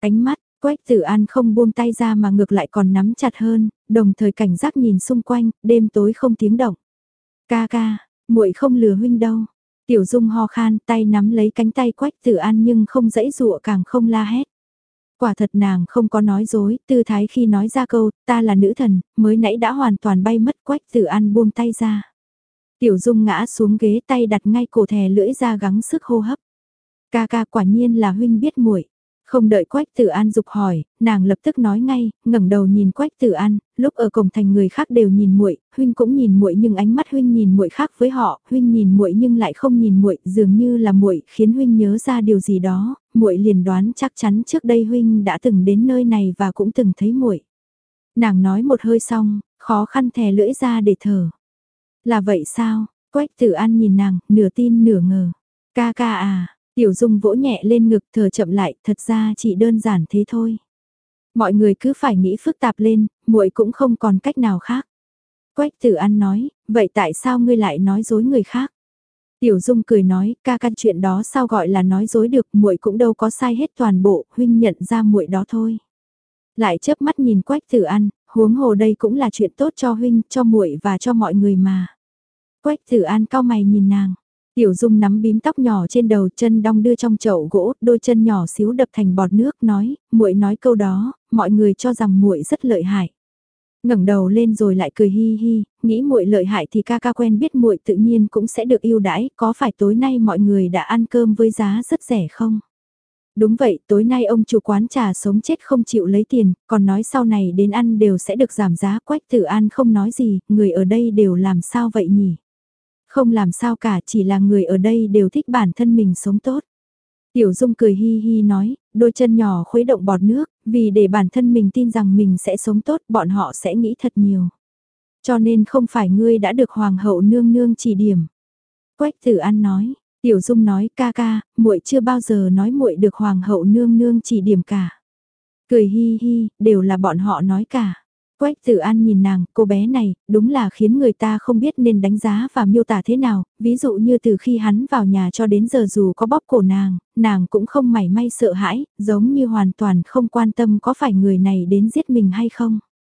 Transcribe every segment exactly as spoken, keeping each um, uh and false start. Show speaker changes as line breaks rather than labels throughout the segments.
Ánh mắt, Quách Tử An không buông tay ra mà ngược lại còn nắm chặt hơn, đồng thời cảnh giác nhìn xung quanh, đêm tối không tiếng động. Ca ca, muội không lừa huynh đâu. Tiểu Dung ho khan, tay nắm lấy cánh tay Quách Tử An nhưng không dãy dụa càng không la hét. Quả thật nàng không có nói dối, tư thái khi nói ra câu, ta là nữ thần, mới nãy đã hoàn toàn bay mất. Quách Tử An buông tay ra. Tiểu Dung ngã xuống ghế, tay đặt ngay cổ thè lưỡi ra gắng sức hô hấp. Ca ca, quả nhiên là huynh biết muội. Không đợi Quách Tử An dục hỏi, nàng lập tức nói ngay, ngẩng đầu nhìn Quách Tử An, lúc ở cổng thành người khác đều nhìn muội, huynh cũng nhìn muội nhưng ánh mắt huynh nhìn muội khác với họ, huynh nhìn muội nhưng lại không nhìn muội, dường như là muội khiến huynh nhớ ra điều gì đó, muội liền đoán chắc chắn trước đây huynh đã từng đến nơi này và cũng từng thấy muội. Nàng nói một hơi xong, khó khăn thè lưỡi ra để thở. Là vậy sao? Quách Tử An nhìn nàng, nửa tin nửa ngờ. Ca ca à? Tiểu Dung vỗ nhẹ lên ngực, thở chậm lại, thật ra chỉ đơn giản thế thôi. Mọi người cứ phải nghĩ phức tạp lên, muội cũng không còn cách nào khác. Quách Tử An nói, vậy tại sao ngươi lại nói dối người khác? Tiểu Dung cười nói, ca ca, chuyện đó sao gọi là nói dối được, muội cũng đâu có sai hết toàn bộ, huynh nhận ra muội đó thôi. Lại chớp mắt nhìn Quách Tử An, huống hồ đây cũng là chuyện tốt cho huynh, cho muội và cho mọi người mà. Quách Tử An cau mày nhìn nàng. Tiểu Dung nắm bím tóc nhỏ trên đầu, chân đong đưa trong chậu gỗ, đôi chân nhỏ xíu đập thành bọt nước, nói, muội nói câu đó, mọi người cho rằng muội rất lợi hại. Ngẩng đầu lên rồi lại cười hi hi, nghĩ muội lợi hại thì ca ca quen biết muội tự nhiên cũng sẽ được yêu đãi, có phải tối nay mọi người đã ăn cơm với giá rất rẻ không? Đúng vậy, tối nay ông chủ quán trà sống chết không chịu lấy tiền, còn nói sau này đến ăn đều sẽ được giảm giá. Quách Tử An không nói gì, người ở đây đều làm sao vậy nhỉ? Không làm sao cả, chỉ là người ở đây đều thích bản thân mình sống tốt. Tiểu Dung cười hi hi nói, đôi chân nhỏ khuấy động bọt nước, vì để bản thân mình tin rằng mình sẽ sống tốt, bọn họ sẽ nghĩ thật nhiều. Cho nên không phải ngươi đã được hoàng hậu nương nương chỉ điểm. Quách Tử An nói, Tiểu Dung nói, ca ca, muội chưa bao giờ nói muội được hoàng hậu nương nương chỉ điểm cả. Cười hi hi, đều là bọn họ nói cả. Quách Tử An nhìn nàng, cô bé này, đúng là khiến người ta không biết nên đánh giá và miêu tả thế nào, ví dụ như từ khi hắn vào nhà cho đến giờ dù có bóp cổ nàng, nàng cũng không mảy may sợ hãi, giống như hoàn toàn không quan tâm có phải người này đến giết mình hay không.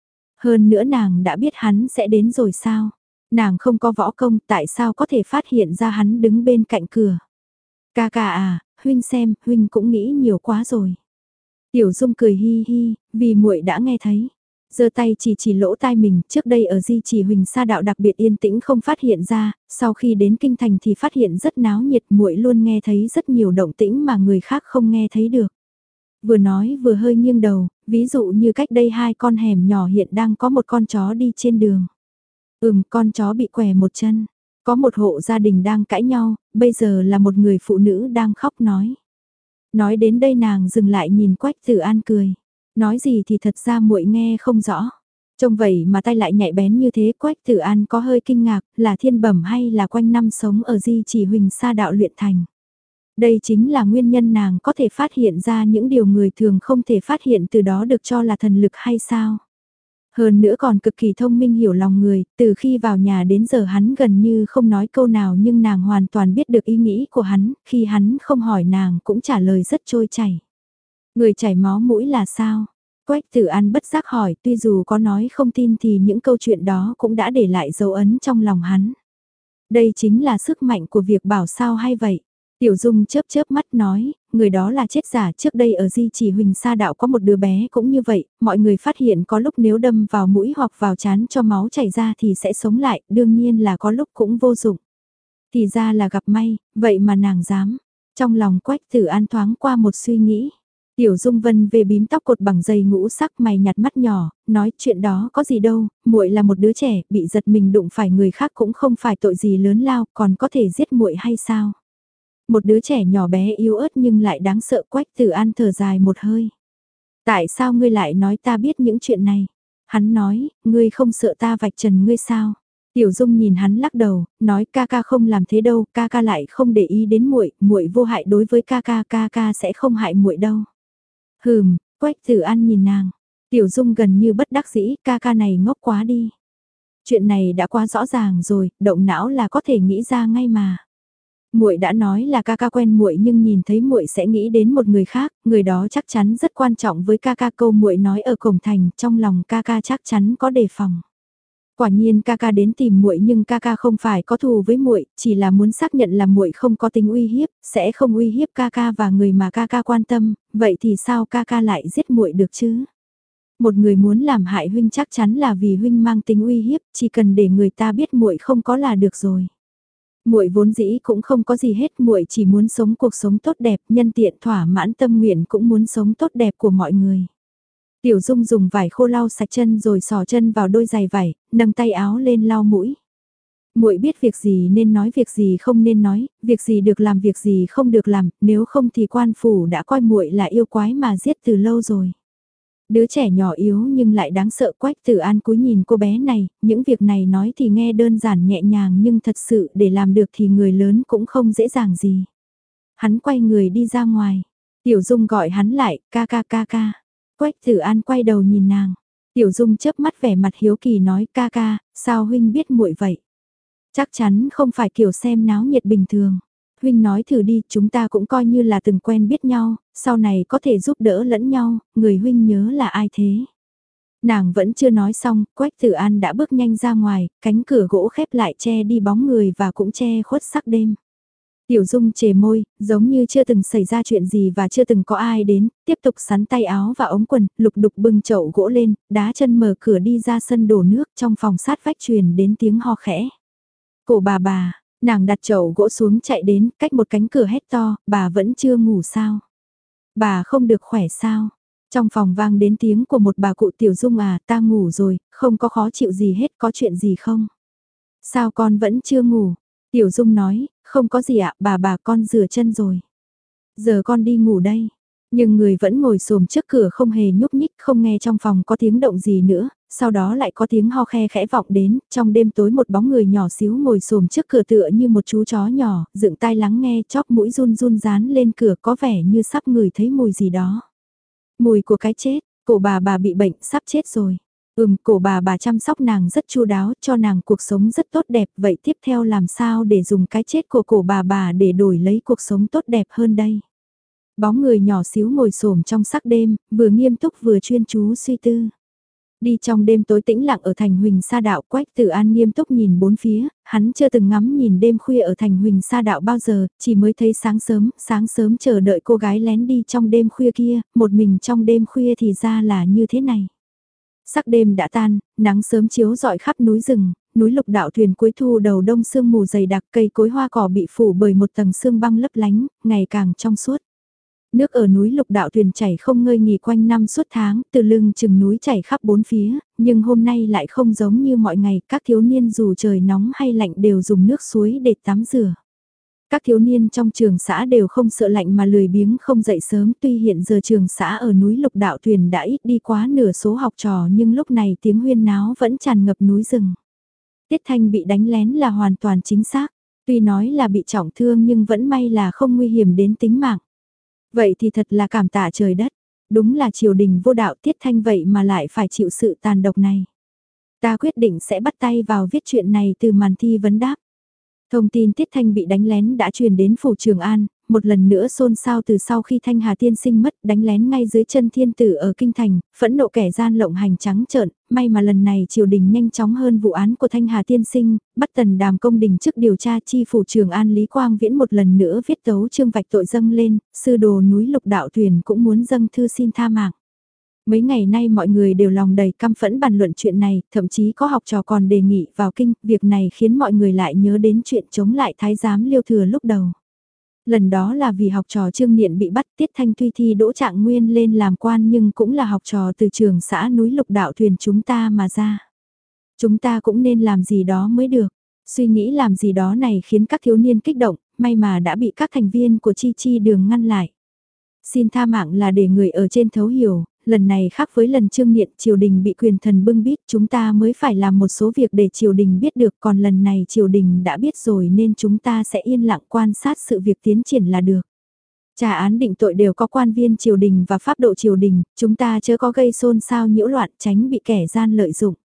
Hơn nữa nàng đã biết hắn sẽ đến rồi sao? Nàng không có võ công, tại sao có thể phát hiện ra hắn đứng bên cạnh cửa? Ca ca à, huynh xem, huynh cũng nghĩ nhiều quá rồi. Tiểu Dung cười hi hi, vì muội đã nghe thấy. Giơ tay chỉ chỉ lỗ tai mình, trước đây ở Di Chỉ Huỳnh Sa Đạo đặc biệt yên tĩnh không phát hiện ra, sau khi đến kinh thành thì phát hiện rất náo nhiệt, muội luôn nghe thấy rất nhiều động tĩnh mà người khác không nghe thấy được. Vừa nói vừa hơi nghiêng đầu, ví dụ như cách đây hai con hẻm nhỏ hiện đang có một con chó đi trên đường. Ừm, con chó bị què một chân. Có một hộ gia đình đang cãi nhau, bây giờ là một người phụ nữ đang khóc nói. Nói đến đây nàng dừng lại nhìn Quách Tử An cười. Nói gì thì thật ra muội nghe không rõ. Trông vậy mà tay lại nhạy bén như thế, Quách Tử An có hơi kinh ngạc, là thiên bẩm hay là quanh năm sống ở Di Chỉ Huỳnh Sa Đạo luyện thành. Đây chính là nguyên nhân nàng có thể phát hiện ra những điều người thường không thể phát hiện, từ đó được cho là thần lực hay sao. Hơn nữa còn cực kỳ thông minh hiểu lòng người, từ khi vào nhà đến giờ hắn gần như không nói câu nào nhưng nàng hoàn toàn biết được ý nghĩ của hắn, khi hắn không hỏi nàng cũng trả lời rất trôi chảy. Người chảy máu mũi là sao? Quách Tử An bất giác hỏi, tuy dù có nói không tin thì những câu chuyện đó cũng đã để lại dấu ấn trong lòng hắn. Đây chính là sức mạnh của việc bảo sao hay vậy? Tiểu Dung chớp chớp mắt nói, người đó là chết giả, trước đây ở Di Chỉ Huỳnh Sa Đạo có một đứa bé cũng như vậy, mọi người phát hiện có lúc nếu đâm vào mũi hoặc vào trán cho máu chảy ra thì sẽ sống lại, đương nhiên là có lúc cũng vô dụng. Thì ra là gặp may, vậy mà nàng dám. Trong lòng Quách Tử An thoáng qua một suy nghĩ. Tiểu Dung vân về bím tóc cột bằng dây ngũ sắc, mày nhặt mắt nhỏ, nói chuyện đó có gì đâu, muội là một đứa trẻ, bị giật mình đụng phải người khác cũng không phải tội gì lớn lao, còn có thể giết muội hay sao? Một đứa trẻ nhỏ bé yếu ớt nhưng lại đáng sợ. Quách Tử An thở dài một hơi. Tại sao ngươi lại nói ta biết những chuyện này? Hắn nói, ngươi không sợ ta vạch trần ngươi sao? Tiểu Dung nhìn hắn lắc đầu, nói ca ca không làm thế đâu, ca ca lại không để ý đến muội, muội vô hại đối với ca ca, ca ca sẽ không hại muội đâu. Hừm, Quách Tử An nhìn nàng. Tiểu Dung gần như bất đắc dĩ, ca ca này ngốc quá đi. Chuyện này đã quá rõ ràng rồi, động não là có thể nghĩ ra ngay mà. Muội đã nói là ca ca quen muội nhưng nhìn thấy muội sẽ nghĩ đến một người khác, người đó chắc chắn rất quan trọng với ca ca. Câu muội nói ở cổng thành, trong lòng ca ca chắc chắn có đề phòng. Quả nhiên ca ca đến tìm muội nhưng ca ca không phải có thù với muội, chỉ là muốn xác nhận là muội không có tính uy hiếp, sẽ không uy hiếp ca ca và người mà ca ca quan tâm, vậy thì sao ca ca lại giết muội được chứ? Một người muốn làm hại huynh chắc chắn là vì huynh mang tính uy hiếp, chỉ cần để người ta biết muội không có là được rồi. Muội vốn dĩ cũng không có gì hết, muội chỉ muốn sống cuộc sống tốt đẹp, nhân tiện thỏa mãn tâm nguyện cũng muốn sống tốt đẹp của mọi người. Tiểu Dung dùng vải khô lau sạch chân rồi xỏ chân vào đôi giày vải, nâng tay áo lên lau mũi. Muội biết việc gì nên nói, việc gì không nên nói, việc gì được làm, việc gì không được làm, nếu không thì quan phủ đã coi muội là yêu quái mà giết từ lâu rồi. Đứa trẻ nhỏ yếu nhưng lại đáng sợ. Quách Tử An cúi nhìn cô bé này, những việc này nói thì nghe đơn giản nhẹ nhàng nhưng thật sự để làm được thì người lớn cũng không dễ dàng gì. Hắn quay người đi ra ngoài, Tiểu Dung gọi hắn lại, ca ca ca ca. Quách Tử An quay đầu nhìn nàng, Tiểu Dung chớp mắt vẻ mặt hiếu kỳ nói, ca ca, sao huynh biết muội vậy? Chắc chắn không phải kiểu xem náo nhiệt bình thường. Huynh nói thử đi, chúng ta cũng coi như là từng quen biết nhau, sau này có thể giúp đỡ lẫn nhau, người huynh nhớ là ai thế? Nàng vẫn chưa nói xong, Quách Tử An đã bước nhanh ra ngoài, cánh cửa gỗ khép lại che đi bóng người và cũng che khuất sắc đêm. Tiểu Dung chề môi, giống như chưa từng xảy ra chuyện gì và chưa từng có ai đến, tiếp tục sắn tay áo và ống quần, lục đục bưng chậu gỗ lên, đá chân mở cửa đi ra sân đổ nước, trong phòng sát vách truyền đến tiếng ho khẽ. Cổ bà bà, nàng đặt chậu gỗ xuống chạy đến, cách một cánh cửa hét to, bà vẫn chưa ngủ sao? Bà không được khỏe sao? Trong phòng vang đến tiếng của một bà cụ. Tiểu Dung à, ta ngủ rồi, không có khó chịu gì hết, có chuyện gì không? Sao con vẫn chưa ngủ? Tiểu Dung nói, không có gì ạ, bà bà con rửa chân rồi. Giờ con đi ngủ đây. Nhưng người vẫn ngồi xổm trước cửa không hề nhúc nhích, không nghe trong phòng có tiếng động gì nữa, sau đó lại có tiếng ho khe khẽ vọng đến, trong đêm tối một bóng người nhỏ xíu ngồi xổm trước cửa tựa như một chú chó nhỏ, dựng tai lắng nghe, chóp mũi run run dán lên cửa, có vẻ như sắp ngửi thấy mùi gì đó. Mùi của cái chết, cổ bà bà bị bệnh sắp chết rồi. Ừm, cổ bà bà chăm sóc nàng rất chu đáo, cho nàng cuộc sống rất tốt đẹp, vậy tiếp theo làm sao để dùng cái chết của cổ bà bà để đổi lấy cuộc sống tốt đẹp hơn đây? Bóng người nhỏ xíu ngồi xổm trong sắc đêm, vừa nghiêm túc vừa chuyên chú suy tư. Đi trong đêm tối tĩnh lặng ở thành Huỳnh Sa Đạo, Quách Tử An nghiêm túc nhìn bốn phía, hắn chưa từng ngắm nhìn đêm khuya ở thành Huỳnh Sa Đạo bao giờ, chỉ mới thấy sáng sớm, sáng sớm chờ đợi cô gái lén đi trong đêm khuya kia, một mình trong đêm khuya thì ra là như thế này. Sắc đêm đã tan, nắng sớm chiếu rọi khắp núi rừng, núi Lục Đạo Thuyền cuối thu đầu đông sương mù dày đặc, cây cối hoa cỏ bị phủ bởi một tầng sương băng lấp lánh, ngày càng trong suốt. Nước ở núi Lục Đạo Thuyền chảy không ngơi nghỉ quanh năm suốt tháng, từ lưng chừng núi chảy khắp bốn phía, nhưng hôm nay lại không giống như mọi ngày, các thiếu niên dù trời nóng hay lạnh đều dùng nước suối để tắm rửa. Các thiếu niên trong trường xã đều không sợ lạnh mà lười biếng không dậy sớm, tuy hiện giờ trường xã ở núi Lục Đạo Thuyền đã ít đi quá nửa số học trò nhưng lúc này tiếng huyên náo vẫn tràn ngập núi rừng. Tiết Thanh bị đánh lén là hoàn toàn chính xác, tuy nói là bị trọng thương nhưng vẫn may là không nguy hiểm đến tính mạng. Vậy thì thật là cảm tạ trời đất, đúng là triều đình vô đạo. Tiết Thanh vậy mà lại phải chịu sự tàn độc này. Ta quyết định sẽ bắt tay vào viết chuyện này từ màn thi vấn đáp. Thông tin Tiết Thanh bị đánh lén đã truyền đến phủ Trường An, một lần nữa xôn xao từ sau khi Thanh Hà tiên sinh mất, đánh lén ngay dưới chân thiên tử ở Kinh Thành, phẫn nộ kẻ gian lộng hành trắng trợn, may mà lần này triều đình nhanh chóng hơn vụ án của Thanh Hà tiên sinh, bắt Tần Đàm công đình trước điều tra. Chi phủ Trường An Lý Quang Viễn một lần nữa viết tấu chương vạch tội dâng lên, sư đồ núi Lục Đạo Thuyền cũng muốn dâng thư xin tha mạng. Mấy ngày nay mọi người đều lòng đầy căm phẫn bàn luận chuyện này, thậm chí có học trò còn đề nghị vào kinh, việc này khiến mọi người lại nhớ đến chuyện chống lại thái giám Liêu Thừa lúc đầu. Lần đó là vì học trò Trương Niện bị bắt. Tiết Thanh tuy thi đỗ trạng nguyên lên làm quan nhưng cũng là học trò từ trường xã núi Lục Đạo Thuyền chúng ta mà ra. Chúng ta cũng nên làm gì đó mới được. Suy nghĩ làm gì đó này khiến các thiếu niên kích động, may mà đã bị các thành viên của Chi Chi Đường ngăn lại. Xin tha mạng là để người ở trên thấu hiểu, lần này khác với lần Trương Niện triều đình bị quyền thần bưng bít, chúng ta mới phải làm một số việc để triều đình biết được, còn lần này triều đình đã biết rồi nên chúng ta sẽ yên lặng quan sát sự việc tiến triển là được. Trà án định tội đều có quan viên triều đình và pháp độ triều đình, chúng ta chớ có gây xôn xao nhiễu loạn, tránh bị kẻ gian lợi dụng.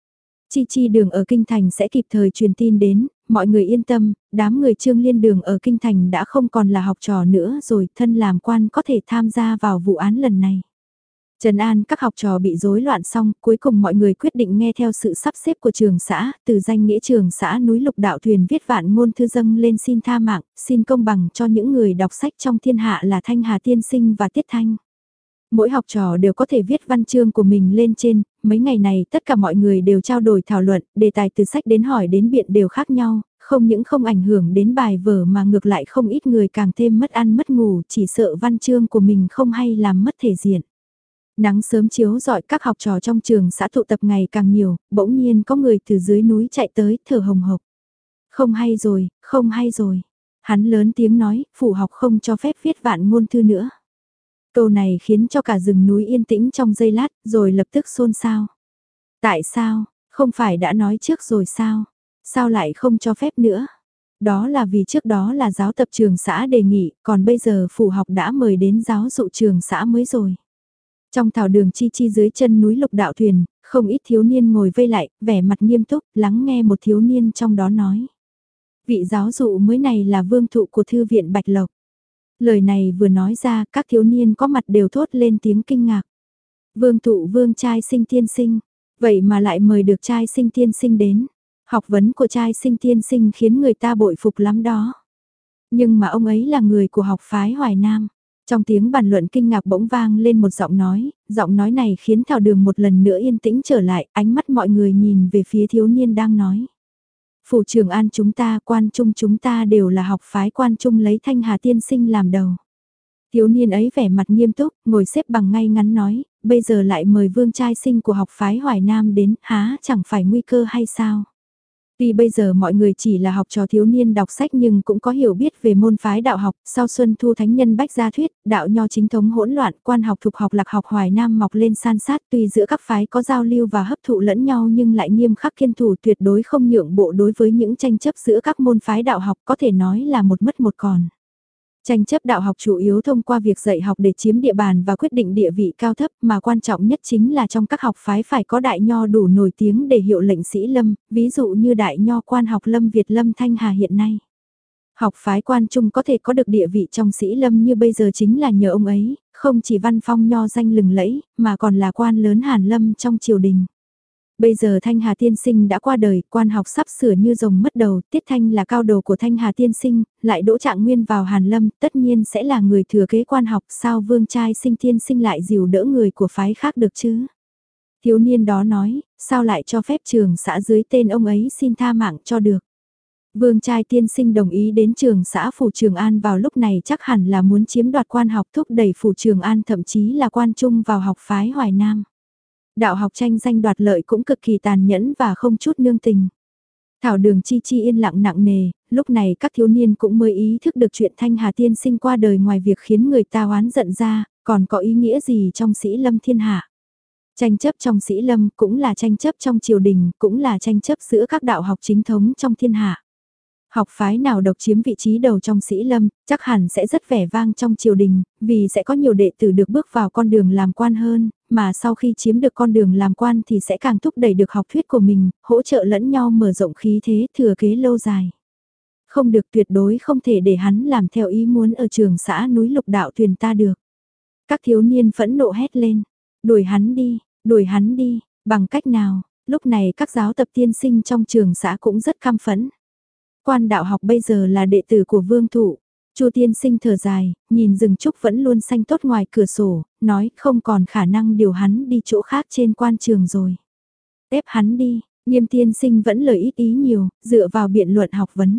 Chi chi đường ở Kinh Thành sẽ kịp thời truyền tin đến, mọi người yên tâm, đám người Trương Liên đường ở Kinh Thành đã không còn là học trò nữa rồi, thân làm quan có thể tham gia vào vụ án lần này. Trần an các học trò bị rối loạn xong, cuối cùng mọi người quyết định nghe theo sự sắp xếp của trường xã, từ danh nghĩa trường xã núi lục đạo thuyền viết vạn ngôn thư dâng lên xin tha mạng, xin công bằng cho những người đọc sách trong thiên hạ là Thanh Hà Tiên Sinh và Tiết Thanh. Mỗi học trò đều có thể viết văn chương của mình lên trên, mấy ngày này tất cả mọi người đều trao đổi thảo luận, đề tài từ sách đến hỏi đến biện đều khác nhau, không những không ảnh hưởng đến bài vở mà ngược lại không ít người càng thêm mất ăn mất ngủ, chỉ sợ văn chương của mình không hay làm mất thể diện. Nắng sớm chiếu rọi các học trò trong trường xã tụ tập ngày càng nhiều, bỗng nhiên có người từ dưới núi chạy tới, thở hồng hộc. Không hay rồi, không hay rồi. Hắn lớn tiếng nói, phủ học không cho phép viết vạn ngôn thư nữa. Câu này khiến cho cả rừng núi yên tĩnh trong giây lát, rồi lập tức xôn xao. Tại sao, không phải đã nói trước rồi sao? Sao lại không cho phép nữa? Đó là vì trước đó là giáo tập trường xã đề nghị, còn bây giờ phủ học đã mời đến giáo dụ trường xã mới rồi. Trong thảo đường chi chi dưới chân núi lục đạo thuyền, không ít thiếu niên ngồi vây lại, vẻ mặt nghiêm túc, lắng nghe một thiếu niên trong đó nói. Vị giáo dụ mới này là vương thụ của thư viện Bạch Lộc. Lời này vừa nói ra, các thiếu niên có mặt đều thốt lên tiếng kinh ngạc. Vương thụ vương trai sinh tiên sinh, vậy mà lại mời được trai sinh tiên sinh đến. Học vấn của trai sinh tiên sinh khiến người ta bội phục lắm đó. Nhưng mà ông ấy là người của học phái Hoài Nam. Trong tiếng bàn luận kinh ngạc bỗng vang lên một giọng nói, giọng nói này khiến thảo đường một lần nữa yên tĩnh trở lại, ánh mắt mọi người nhìn về phía thiếu niên đang nói. Phủ Trường An chúng ta, quan trung chúng ta đều là học phái quan trung lấy Thanh Hà Tiên Sinh làm đầu. Thiếu niên ấy vẻ mặt nghiêm túc, ngồi xếp bằng ngay ngắn nói, bây giờ lại mời vương trai sinh của học phái Hoài Nam đến, há chẳng phải nguy cơ hay sao? Tuy bây giờ mọi người chỉ là học trò thiếu niên đọc sách nhưng cũng có hiểu biết về môn phái đạo học, sau Xuân Thu Thánh Nhân Bách Gia Thuyết, đạo nho chính thống hỗn loạn, quan học thục học lạc học Hoài Nam mọc lên san sát, tuy giữa các phái có giao lưu và hấp thụ lẫn nhau nhưng lại nghiêm khắc kiên thủ tuyệt đối không nhượng bộ đối với những tranh chấp giữa các môn phái đạo học, có thể nói là một mất một còn. Tranh chấp đạo học chủ yếu thông qua việc dạy học để chiếm địa bàn và quyết định địa vị cao thấp, mà quan trọng nhất chính là trong các học phái phải có đại nho đủ nổi tiếng để hiệu lệnh sĩ lâm, ví dụ như đại nho quan học Lâm Việt Lâm Thanh Hà hiện nay. Học phái quan trung có thể có được địa vị trong sĩ lâm như bây giờ chính là nhờ ông ấy, không chỉ văn phong nho danh lừng lẫy, mà còn là quan lớn Hàn Lâm trong triều đình. Bây giờ Thanh Hà Tiên Sinh đã qua đời, quan học sắp sửa như rồng mất đầu, Tiết Thanh là cao đầu của Thanh Hà Tiên Sinh, lại đỗ Trạng Nguyên vào Hàn Lâm, tất nhiên sẽ là người thừa kế quan học, sao vương trai sinh tiên sinh lại dìu đỡ người của phái khác được chứ? Thiếu niên đó nói, sao lại cho phép trường xã dưới tên ông ấy xin tha mạng cho được? Vương trai tiên sinh đồng ý đến trường xã Phủ Trường An vào lúc này chắc hẳn là muốn chiếm đoạt quan học thúc đẩy Phủ Trường An thậm chí là quan trung vào học phái Hoài Nam. Đạo học tranh danh đoạt lợi cũng cực kỳ tàn nhẫn và không chút nương tình. Thảo đường chi chi yên lặng nặng nề, lúc này các thiếu niên cũng mới ý thức được chuyện Thanh Hà Tiên Sinh qua đời ngoài việc khiến người ta oán giận ra, còn có ý nghĩa gì trong sĩ lâm thiên hạ. Tranh chấp trong sĩ lâm cũng là tranh chấp trong triều đình, cũng là tranh chấp giữa các đạo học chính thống trong thiên hạ. Học phái nào độc chiếm vị trí đầu trong sĩ lâm, chắc hẳn sẽ rất vẻ vang trong triều đình, vì sẽ có nhiều đệ tử được bước vào con đường làm quan hơn, mà sau khi chiếm được con đường làm quan thì sẽ càng thúc đẩy được học thuyết của mình, hỗ trợ lẫn nhau mở rộng khí thế thừa kế lâu dài. Không được, tuyệt đối không thể để hắn làm theo ý muốn ở trường xã núi lục đạo thuyền ta được. Các thiếu niên phẫn nộ hét lên, đuổi hắn đi, đuổi hắn đi, bằng cách nào? Lúc này các giáo tập tiên sinh trong trường xã cũng rất căm phẫn. Quan đạo học bây giờ là đệ tử của vương thụ. Chu tiên sinh thở dài, nhìn rừng trúc vẫn luôn xanh tốt ngoài cửa sổ, nói không còn khả năng điều hắn đi chỗ khác trên quan trường rồi. Ép hắn đi, Nghiêm tiên sinh vẫn lời ít ý nhiều, dựa vào biện luận học vấn.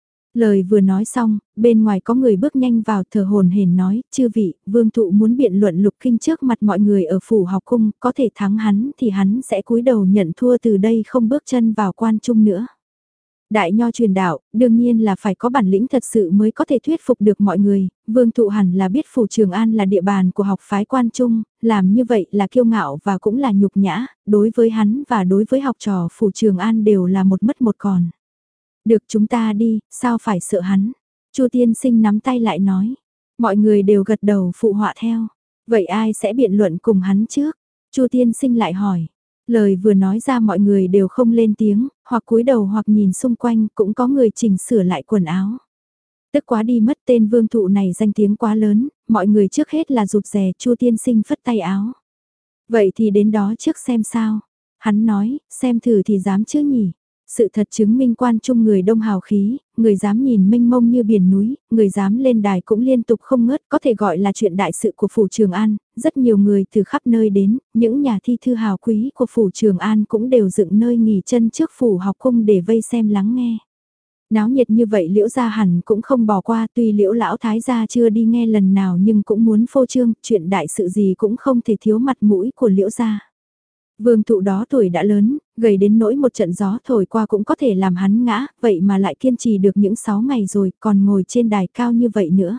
Lời vừa nói xong, bên ngoài có người bước nhanh vào thờ hồn hển nói, chư vị, vương thụ muốn biện luận lục kinh trước mặt mọi người ở phủ học cung, có thể thắng hắn thì hắn sẽ cúi đầu nhận thua từ đây không bước chân vào quan trung nữa. Đại nho truyền đạo, đương nhiên là phải có bản lĩnh thật sự mới có thể thuyết phục được mọi người, vương thụ hẳn là biết phủ Trường An là địa bàn của học phái quan trung, làm như vậy là kiêu ngạo và cũng là nhục nhã, đối với hắn và đối với học trò phủ Trường An đều là một mất một còn. Được, chúng ta đi, sao phải sợ hắn? Chu tiên sinh nắm tay lại nói, mọi người đều gật đầu phụ họa theo, vậy ai sẽ biện luận cùng hắn trước? Chu tiên sinh lại hỏi, Lời vừa nói ra mọi người đều không lên tiếng, hoặc cúi đầu hoặc nhìn xung quanh, cũng có người chỉnh sửa lại quần áo. Tức quá đi mất, tên vương thụ này danh tiếng quá lớn, mọi người trước hết là rụt rè. Chu tiên sinh phất tay áo. Vậy thì đến đó trước xem sao. Hắn nói, xem thử thì dám chứ nhỉ. Sự thật chứng minh quan trung người đông hào khí, người dám nhìn mênh mông như biển núi, người dám lên đài cũng liên tục không ngớt, có thể gọi là chuyện đại sự của phủ Trường An. Rất nhiều người từ khắp nơi đến, những nhà thi thư hào quý của phủ Trường An cũng đều dựng nơi nghỉ chân trước phủ học cung để vây xem lắng nghe. Náo nhiệt như vậy Liễu gia hẳn cũng không bỏ qua, tuy Liễu lão thái gia chưa đi nghe lần nào nhưng cũng muốn phô trương, chuyện đại sự gì cũng không thể thiếu mặt mũi của Liễu gia. Vương thụ đó tuổi đã lớn, gầy đến nỗi một trận gió thổi qua cũng có thể làm hắn ngã, vậy mà lại kiên trì được những sáu ngày rồi, còn ngồi trên đài cao như vậy nữa.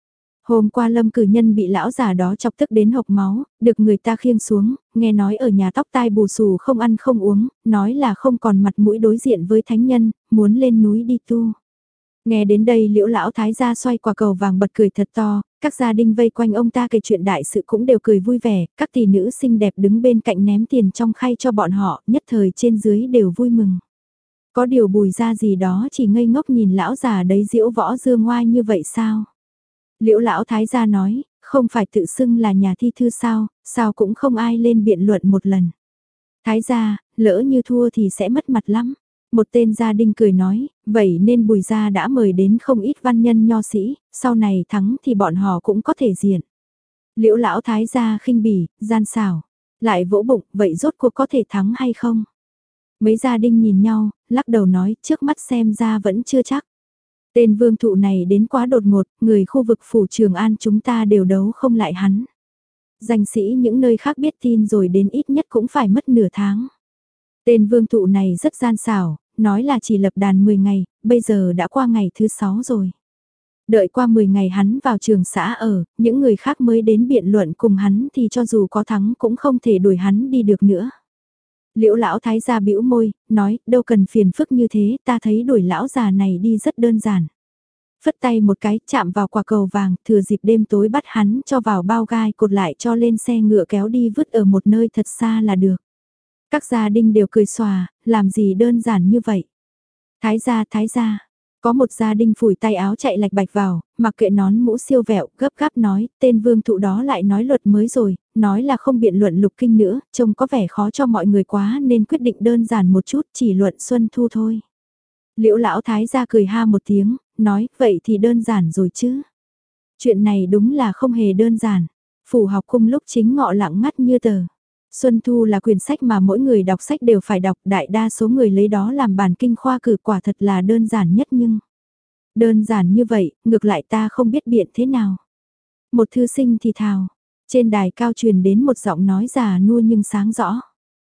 Hôm qua Lâm cử nhân bị lão già đó chọc tức đến hộc máu, được người ta khiêng xuống, nghe nói ở nhà tóc tai bù xù không ăn không uống, nói là không còn mặt mũi đối diện với thánh nhân, muốn lên núi đi tu. Nghe đến đây Liễu lão thái gia xoay quả cầu vàng bật cười thật to, các gia đình vây quanh ông ta kể chuyện đại sự cũng đều cười vui vẻ, các tỷ nữ xinh đẹp đứng bên cạnh ném tiền trong khay cho bọn họ, nhất thời trên dưới đều vui mừng. Có điều Bùi gia gì đó chỉ ngây ngốc nhìn lão già đấy diễu võ dương ngoai như vậy sao? Liễu lão thái gia nói, không phải tự xưng là nhà thi thư sao, sao cũng không ai lên biện luận một lần. Thái gia, lỡ như thua thì sẽ mất mặt lắm. Một tên gia đình cười nói, vậy nên Bùi gia đã mời đến không ít văn nhân nho sĩ, sau này thắng thì bọn họ cũng có thể diện. Liễu lão thái gia khinh bỉ, gian xảo, lại vỗ bụng, vậy rốt cuộc có thể thắng hay không? Mấy gia đình nhìn nhau, lắc đầu nói, trước mắt xem ra vẫn chưa chắc. Tên vương thụ này đến quá đột ngột, người khu vực phủ Trường An chúng ta đều đấu không lại hắn. Danh sĩ những nơi khác biết tin rồi đến ít nhất cũng phải mất nửa tháng. Tên vương thụ này rất gian xảo, nói là chỉ lập đàn mười ngày, bây giờ đã qua ngày thứ sáu rồi. Đợi qua mười ngày hắn vào trường xã ở, những người khác mới đến biện luận cùng hắn thì cho dù có thắng cũng không thể đuổi hắn đi được nữa. Liễu lão thái gia bĩu môi, nói, đâu cần phiền phức như thế, ta thấy đuổi lão già này đi rất đơn giản. Phất tay một cái, chạm vào quả cầu vàng, thừa dịp đêm tối bắt hắn cho vào bao gai cột lại cho lên xe ngựa kéo đi vứt ở một nơi thật xa là được. Các gia đình đều cười xòa, làm gì đơn giản như vậy. Thái gia, thái gia, có một gia đình phủi tay áo chạy lạch bạch vào, mặc kệ nón mũ siêu vẹo, gấp gáp nói, tên vương thụ đó lại nói luật mới rồi, nói là không biện luận lục kinh nữa, trông có vẻ khó cho mọi người quá nên quyết định đơn giản một chút, chỉ luận xuân thu thôi. Liễu lão thái gia cười ha một tiếng, nói, vậy thì đơn giản rồi chứ. Chuyện này đúng là không hề đơn giản. Phủ học cung lúc chính ngọ lặng ngắt như tờ. Xuân Thu là quyển sách mà mỗi người đọc sách đều phải đọc, đại đa số người lấy đó làm bản kinh khoa cử, quả thật là đơn giản nhất nhưng... Đơn giản như vậy, ngược lại ta không biết biện thế nào. Một thư sinh thì thào, trên đài cao truyền đến một giọng nói già nua nhưng sáng rõ.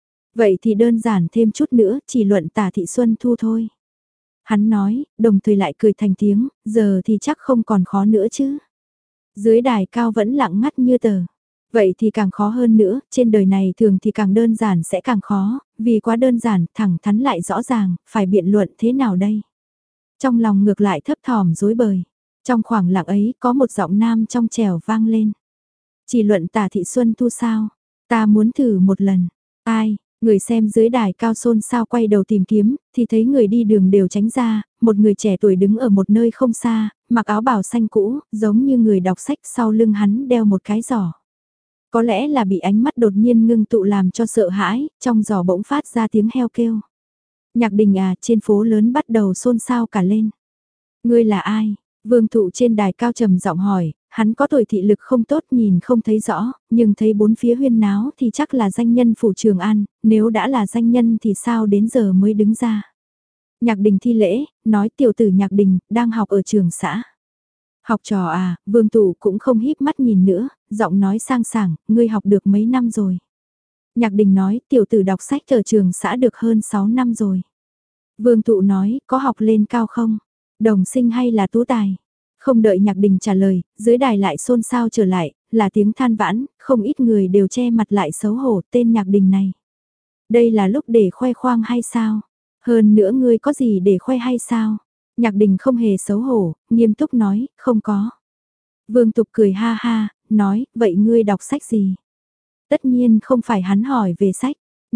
Vậy thì đơn giản thêm chút nữa, chỉ luận tả thị Xuân Thu thôi. Hắn nói, đồng thời lại cười thành tiếng, giờ thì chắc không còn khó nữa chứ. Dưới đài cao vẫn lặng ngắt như tờ. Vậy thì càng khó hơn nữa, trên đời này thường thì càng đơn giản sẽ càng khó, vì quá đơn giản, thẳng thắn lại rõ ràng, phải biện luận thế nào đây? Trong lòng ngược lại thấp thỏm rối bời. Trong khoảng lặng ấy có một giọng nam trong trèo vang lên. Chỉ luận tả thị Xuân Thu sao? Ta muốn thử một lần. Ai? Người xem dưới đài cao xôn xao quay đầu tìm kiếm, thì thấy người đi đường đều tránh ra, một người trẻ tuổi đứng ở một nơi không xa, mặc áo bào xanh cũ, giống như người đọc sách, sau lưng hắn đeo một cái giỏ. Có lẽ là bị ánh mắt đột nhiên ngưng tụ làm cho sợ hãi, trong giỏ bỗng phát ra tiếng heo kêu. Nhạc Đình à, trên phố lớn bắt đầu xôn xao cả lên. Ngươi là ai? Vương Thụ trên đài cao trầm giọng hỏi, hắn có tuổi thị lực không tốt nhìn không thấy rõ, nhưng thấy bốn phía huyên náo thì chắc là danh nhân phủ Trường An, nếu đã là danh nhân thì sao đến giờ mới đứng ra. Nhạc Đình thi lễ, nói tiểu tử Nhạc Đình, đang học ở trường xã. Học trò à, Vương Thụ cũng không híp mắt nhìn nữa, giọng nói sang sảng, ngươi học được mấy năm rồi. Nhạc Đình nói, tiểu tử đọc sách ở trường xã được hơn sáu năm rồi. Vương Thụ nói, có học lên cao không? Đồng sinh hay là tú tài? Không đợi Nhạc Đình trả lời, dưới đài lại xôn xao trở lại, là tiếng than vãn, không ít người đều che mặt lại xấu hổ tên Nhạc Đình này. Đây là lúc để khoe khoang hay sao? Hơn nữa ngươi có gì để khoe hay sao? Nhạc Đình không hề xấu hổ, nghiêm túc nói, không có. Vương Tục cười ha ha, nói, vậy ngươi đọc sách gì? Tất nhiên không phải hắn hỏi về sách.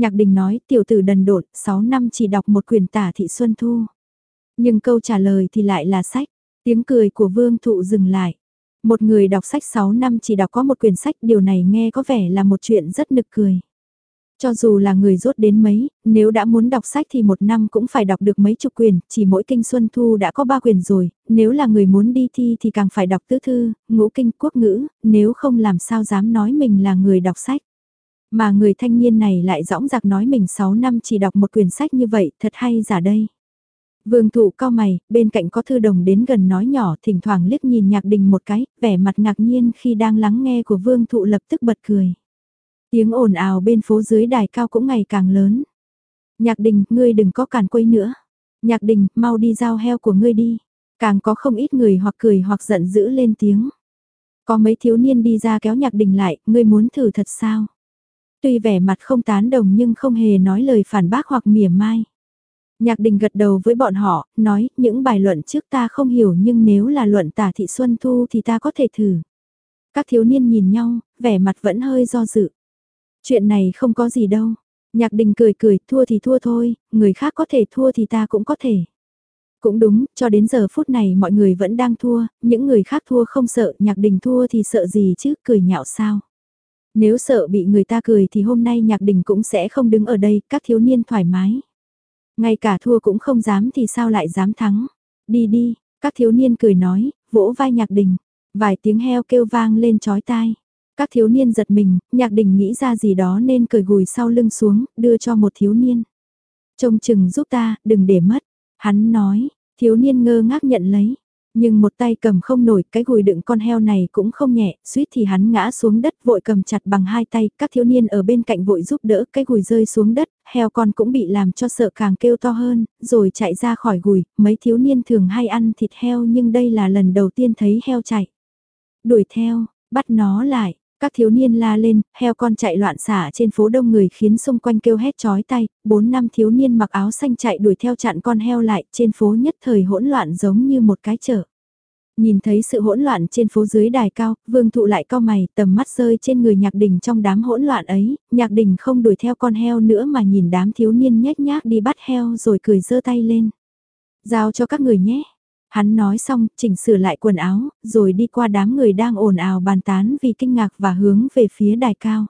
Nhạc Đình nói tiểu tử đần độn, sáu năm chỉ đọc một quyển Tả Thị Xuân Thu. Nhưng câu trả lời thì lại là sách. Tiếng cười của Vương Thụ dừng lại. Một người đọc sách sáu năm chỉ đọc có một quyển sách, điều này nghe có vẻ là một chuyện rất nực cười. Cho dù là người dốt đến mấy, nếu đã muốn đọc sách thì một năm cũng phải đọc được mấy chục quyển, chỉ mỗi kinh Xuân Thu đã có ba quyển rồi, nếu là người muốn đi thi thì càng phải đọc tứ thư, ngũ kinh, quốc ngữ, nếu không làm sao dám nói mình là người đọc sách. Mà người thanh niên này lại dõng dạc nói mình sáu năm chỉ đọc một quyển sách như vậy, thật hay giả đây. Vương Thụ cao mày, bên cạnh có Thư Đồng đến gần nói nhỏ, thỉnh thoảng liếc nhìn Nhạc Đình một cái, vẻ mặt ngạc nhiên khi đang lắng nghe của Vương Thụ lập tức bật cười. Tiếng ồn ào bên phố dưới đài cao cũng ngày càng lớn. Nhạc Đình, ngươi đừng có càn quấy nữa. Nhạc Đình, mau đi giao heo của ngươi đi. Càng có không ít người hoặc cười hoặc giận dữ lên tiếng. Có mấy thiếu niên đi ra kéo Nhạc Đình lại, ngươi muốn thử thật sao? Tuy vẻ mặt không tán đồng nhưng không hề nói lời phản bác hoặc mỉa mai. Nhạc Đình gật đầu với bọn họ, nói, những bài luận trước ta không hiểu nhưng nếu là luận Tả Thị Xuân Thu thì ta có thể thử. Các thiếu niên nhìn nhau, vẻ mặt vẫn hơi do dự. Chuyện này không có gì đâu. Nhạc Đình cười cười, thua thì thua thôi, người khác có thể thua thì ta cũng có thể. Cũng đúng, cho đến giờ phút này mọi người vẫn đang thua, những người khác thua không sợ, Nhạc Đình thua thì sợ gì chứ, cười nhạo sao. Nếu sợ bị người ta cười thì hôm nay Nhạc Đình cũng sẽ không đứng ở đây, các thiếu niên thoải mái. Ngay cả thua cũng không dám thì sao lại dám thắng. Đi đi, các thiếu niên cười nói, vỗ vai Nhạc Đình. Vài tiếng heo kêu vang lên chói tai. Các thiếu niên giật mình, Nhạc Đình nghĩ ra gì đó nên cởi gùi sau lưng xuống, đưa cho một thiếu niên. Trông chừng giúp ta, đừng để mất. Hắn nói, thiếu niên ngơ ngác nhận lấy. Nhưng một tay cầm không nổi, cái gùi đựng con heo này cũng không nhẹ, suýt thì hắn ngã xuống đất vội cầm chặt bằng hai tay, các thiếu niên ở bên cạnh vội giúp đỡ, cái gùi rơi xuống đất, heo con cũng bị làm cho sợ càng kêu to hơn, rồi chạy ra khỏi gùi, mấy thiếu niên thường hay ăn thịt heo nhưng đây là lần đầu tiên thấy heo chạy. Đuổi theo, bắt nó lại. Các thiếu niên la lên, heo con chạy loạn xả trên phố đông người khiến xung quanh kêu hét chói tai, bốn năm thiếu niên mặc áo xanh chạy đuổi theo chặn con heo lại, trên phố nhất thời hỗn loạn giống như một cái chợ. Nhìn thấy sự hỗn loạn trên phố dưới đài cao, Vương Thụ lại cau mày, tầm mắt rơi trên người Nhạc Đình trong đám hỗn loạn ấy, Nhạc Đình không đuổi theo con heo nữa mà nhìn đám thiếu niên nhếch nhác đi bắt heo rồi cười giơ tay lên. Giao cho các người nhé. Hắn nói xong, chỉnh sửa lại quần áo, rồi đi qua đám người đang ồn ào bàn tán vì kinh ngạc và hướng về phía đài cao.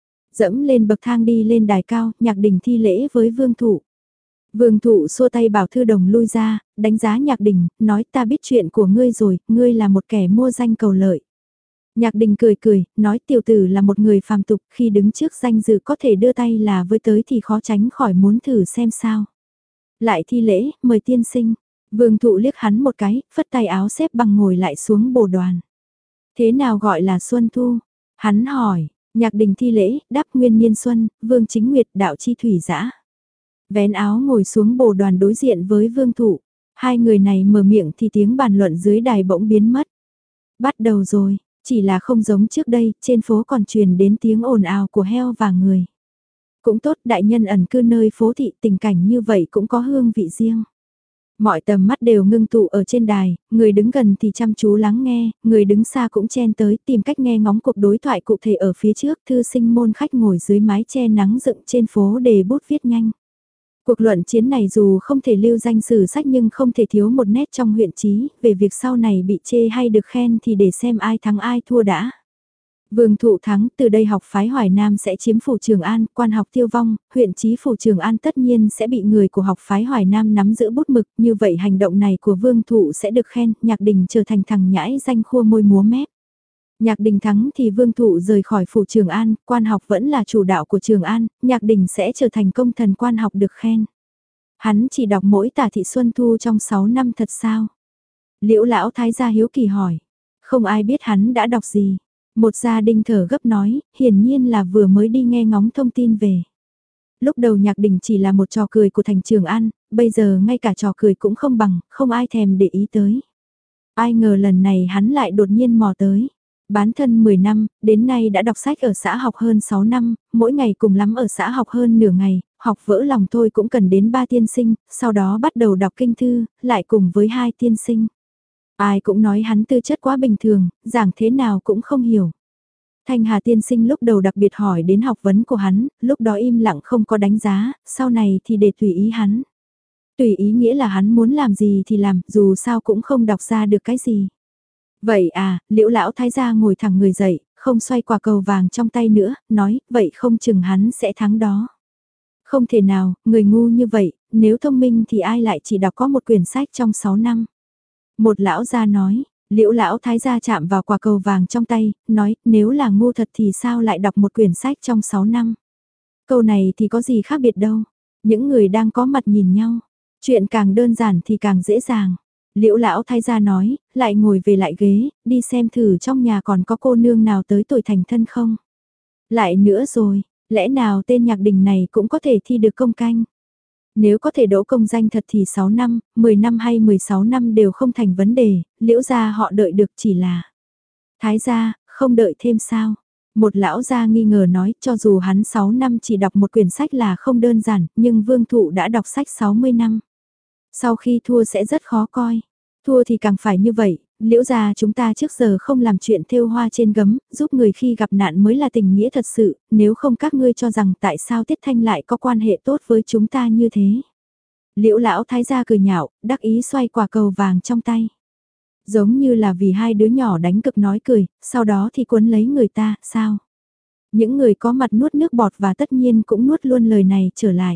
Dẫm lên bậc thang đi lên đài cao, Nhạc Đình thi lễ với Vương Thụ. Vương Thụ xua tay bảo Thư Đồng lui ra, đánh giá Nhạc Đình, nói ta biết chuyện của ngươi rồi, ngươi là một kẻ mua danh cầu lợi. Nhạc Đình cười cười, nói tiểu tử là một người phàm tục, khi đứng trước danh dự có thể đưa tay là với tới thì khó tránh khỏi muốn thử xem sao. Lại thi lễ, mời tiên sinh. Vương Thụ liếc hắn một cái, phất tay áo xếp bằng ngồi lại xuống bồ đoàn. Thế nào gọi là Xuân Thu? Hắn hỏi, Nhạc Đình thi lễ, đáp Nguyên Niên Xuân, Vương Chính Nguyệt đạo chi thủy dã. Vén áo ngồi xuống bồ đoàn đối diện với Vương Thụ. Hai người này mở miệng thì tiếng bàn luận dưới đài bỗng biến mất. Bắt đầu rồi, chỉ là không giống trước đây, trên phố còn truyền đến tiếng ồn ào của heo và người. Cũng tốt, đại nhân ẩn cư nơi phố thị, tình cảnh như vậy cũng có hương vị riêng. Mọi tầm mắt đều ngưng tụ ở trên đài, người đứng gần thì chăm chú lắng nghe, người đứng xa cũng chen tới tìm cách nghe ngóng cuộc đối thoại cụ thể ở phía trước. Thư sinh môn khách ngồi dưới mái che nắng dựng trên phố để bút viết nhanh. Cuộc luận chiến này dù không thể lưu danh sử sách nhưng không thể thiếu một nét trong huyện chí, về việc sau này bị chê hay được khen thì để xem ai thắng ai thua đã. Vương Thụ thắng, từ đây học phái Hoài Nam sẽ chiếm phủ Trường An, quan học tiêu vong, huyện chí phủ Trường An tất nhiên sẽ bị người của học phái Hoài Nam nắm giữ bút mực, như vậy hành động này của Vương Thụ sẽ được khen, Nhạc Đình trở thành thằng nhãi danh khua môi múa mép. Nhạc Đình thắng thì Vương Thụ rời khỏi phủ Trường An, quan học vẫn là chủ đạo của Trường An, Nhạc Đình sẽ trở thành công thần quan học được khen. Hắn chỉ đọc mỗi Tả Thị Xuân Thu trong sáu năm thật sao? Liễu lão thái gia hiếu kỳ hỏi, không ai biết hắn đã đọc gì. Một gia đình thở gấp nói, hiển nhiên là vừa mới đi nghe ngóng thông tin về. Lúc đầu Nhạc Đình chỉ là một trò cười của thành Trường An, bây giờ ngay cả trò cười cũng không bằng, không ai thèm để ý tới. Ai ngờ lần này hắn lại đột nhiên mò tới. Bán thân mười năm, đến nay đã đọc sách ở xã học hơn sáu năm, mỗi ngày cùng lắm ở xã học hơn nửa ngày, học vỡ lòng thôi cũng cần đến ba tiên sinh, sau đó bắt đầu đọc kinh thư, lại cùng với hai tiên sinh. Ai cũng nói hắn tư chất quá bình thường, giảng thế nào cũng không hiểu. Thanh Hà tiên sinh lúc đầu đặc biệt hỏi đến học vấn của hắn, lúc đó im lặng không có đánh giá, sau này thì để tùy ý hắn. Tùy ý nghĩa là hắn muốn làm gì thì làm, dù sao cũng không đọc ra được cái gì. Vậy à, Liễu lão thái gia ngồi thẳng người dậy, không xoay quả cầu vàng trong tay nữa, nói, vậy không chừng hắn sẽ thắng đó. Không thể nào, người ngu như vậy, nếu thông minh thì ai lại chỉ đọc có một quyển sách trong sáu năm. Một lão gia nói, Liễu lão thái gia chạm vào quả cầu vàng trong tay, nói, nếu là ngu thật thì sao lại đọc một quyển sách trong sáu năm. Câu này thì có gì khác biệt đâu. Những người đang có mặt nhìn nhau. Chuyện càng đơn giản thì càng dễ dàng. Liễu lão thái gia nói, lại ngồi về lại ghế, đi xem thử trong nhà còn có cô nương nào tới tuổi thành thân không. Lại nữa rồi, lẽ nào tên Nhạc Đình này cũng có thể thi được công canh. Nếu có thể đỗ công danh thật thì sáu năm, mười năm hay mười sáu năm đều không thành vấn đề, Liễu gia họ đợi được chỉ là. Thái gia, không đợi thêm sao? Một lão gia nghi ngờ nói, cho dù hắn sáu năm chỉ đọc một quyển sách là không đơn giản, nhưng Vương Thụ đã đọc sách sáu mươi năm. Sau khi thua sẽ rất khó coi. Thua thì càng phải như vậy, Liễu gia chúng ta trước giờ không làm chuyện thêu hoa trên gấm, giúp người khi gặp nạn mới là tình nghĩa thật sự, nếu không các ngươi cho rằng tại sao Tiết Thanh lại có quan hệ tốt với chúng ta như thế. Liễu lão thái gia cười nhạo, đắc ý xoay quả cầu vàng trong tay. Giống như là vì hai đứa nhỏ đánh cực nói cười, sau đó thì cuốn lấy người ta, sao? Những người có mặt nuốt nước bọt và tất nhiên cũng nuốt luôn lời này trở lại.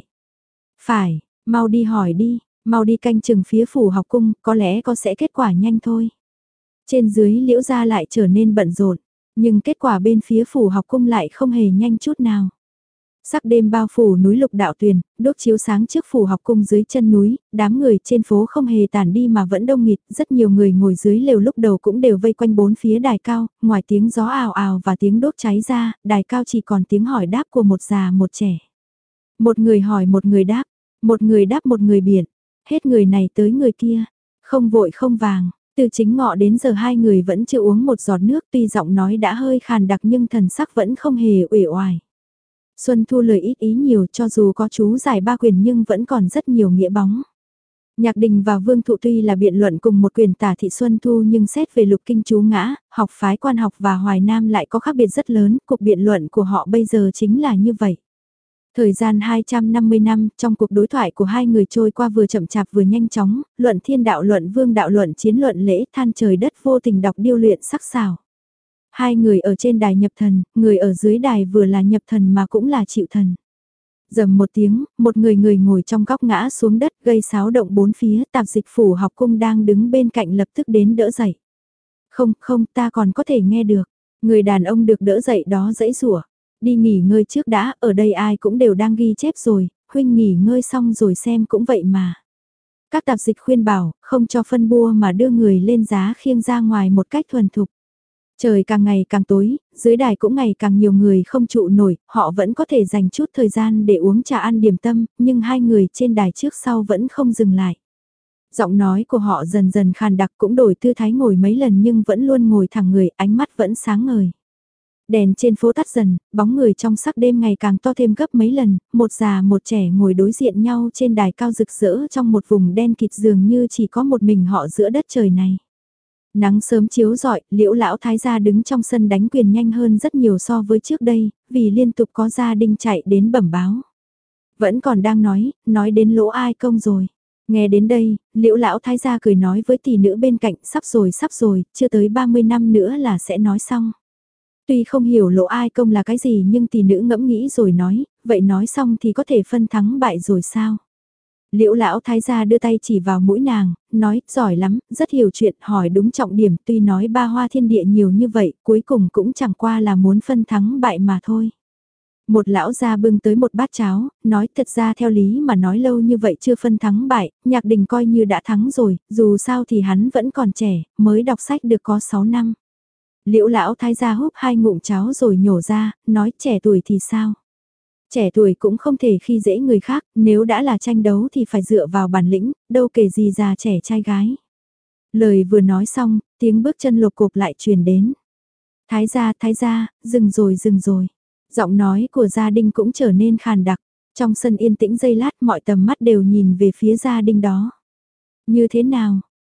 Phải, mau đi hỏi đi, mau đi canh chừng phía phủ học cung, có lẽ có sẽ kết quả nhanh thôi. Trên dưới Liễu gia lại trở nên bận rộn, nhưng kết quả bên phía phủ học cung lại không hề nhanh chút nào. Sắc đêm bao phủ núi Lục Đạo Tuyền, đốt chiếu sáng trước phủ học cung dưới chân núi, đám người trên phố không hề tản đi mà vẫn đông nghịt, rất nhiều người ngồi dưới lều lúc đầu cũng đều vây quanh bốn phía đài cao, ngoài tiếng gió ào ào và tiếng đốt cháy ra, đài cao chỉ còn tiếng hỏi đáp của một già một trẻ. Một người hỏi một người đáp, một người đáp một người biển, hết người này tới người kia, không vội không vàng. Từ chính ngọ đến giờ hai người vẫn chưa uống một giọt nước, tuy giọng nói đã hơi khàn đặc nhưng thần sắc vẫn không hề uể oải. Xuân Thu lời ít ý nhiều, cho dù có chú giải ba quyền nhưng vẫn còn rất nhiều nghĩa bóng. Nhạc Đình và Vương Thụ tuy là biện luận cùng một quyền tả thị Xuân Thu nhưng xét về lục kinh chú ngã, học phái quan học và Hoài Nam lại có khác biệt rất lớn, cuộc biện luận của họ bây giờ chính là như vậy. Thời gian hai trăm năm mươi năm, trong cuộc đối thoại của hai người trôi qua vừa chậm chạp vừa nhanh chóng, luận thiên đạo luận vương đạo luận chiến luận lễ than trời đất vô tình đọc điêu luyện sắc sảo. Hai người ở trên đài nhập thần, người ở dưới đài vừa là nhập thần mà cũng là chịu thần. Dầm một tiếng, một người người ngồi trong góc ngã xuống đất gây xáo động bốn phía, tạp dịch phủ học cung đang đứng bên cạnh lập tức đến đỡ dậy. Không, không, ta còn có thể nghe được. Người đàn ông được đỡ dậy đó dãy rủa. Đi nghỉ ngơi trước đã, ở đây ai cũng đều đang ghi chép rồi, huynh nghỉ ngơi xong rồi xem cũng vậy mà. Các tạp dịch khuyên bảo, không cho phân bua mà đưa người lên giá khiêng ra ngoài một cách thuần thục. Trời càng ngày càng tối, dưới đài cũng ngày càng nhiều người không trụ nổi, họ vẫn có thể dành chút thời gian để uống trà ăn điểm tâm, nhưng hai người trên đài trước sau vẫn không dừng lại. Giọng nói của họ dần dần khàn đặc cũng đổi tư thái ngồi mấy lần nhưng vẫn luôn ngồi thẳng người, ánh mắt vẫn sáng ngời. Đèn trên phố tắt dần, bóng người trong sắc đêm ngày càng to thêm gấp mấy lần, một già một trẻ ngồi đối diện nhau trên đài cao rực rỡ trong một vùng đen kịt dường như chỉ có một mình họ giữa đất trời này. Nắng sớm chiếu rọi, Liễu lão thái gia đứng trong sân đánh quyền nhanh hơn rất nhiều so với trước đây, vì liên tục có gia đình chạy đến bẩm báo. Vẫn còn đang nói, nói đến lỗ ai công rồi. Nghe đến đây, Liễu lão thái gia cười nói với tỷ nữ bên cạnh, sắp rồi sắp rồi, chưa tới ba mươi năm nữa là sẽ nói xong. Tuy không hiểu lỗ ai công là cái gì nhưng tỷ nữ ngẫm nghĩ rồi nói, vậy nói xong thì có thể phân thắng bại rồi sao? Liễu lão thái gia đưa tay chỉ vào mũi nàng, nói, giỏi lắm, rất hiểu chuyện, hỏi đúng trọng điểm, tuy nói ba hoa thiên địa nhiều như vậy, cuối cùng cũng chẳng qua là muốn phân thắng bại mà thôi. Một lão gia bưng tới một bát cháo, nói thật ra theo lý mà nói lâu như vậy chưa phân thắng bại, Nhạc Đình coi như đã thắng rồi, dù sao thì hắn vẫn còn trẻ, mới đọc sách được có sáu năm. Liễu lão thái gia húp hai ngụm cháo rồi nhổ ra, nói trẻ tuổi thì sao? Trẻ tuổi cũng không thể khi dễ người khác, nếu đã là tranh đấu thì phải dựa vào bản lĩnh, đâu kể gì già trẻ trai gái. Lời vừa nói xong, tiếng bước chân lục cục lại truyền đến. Thái gia, thái gia, dừng rồi, dừng rồi. Giọng nói của gia đình cũng trở nên khàn đặc. Trong sân yên tĩnh giây lát mọi tầm mắt đều nhìn về phía gia đình đó. Như thế nào,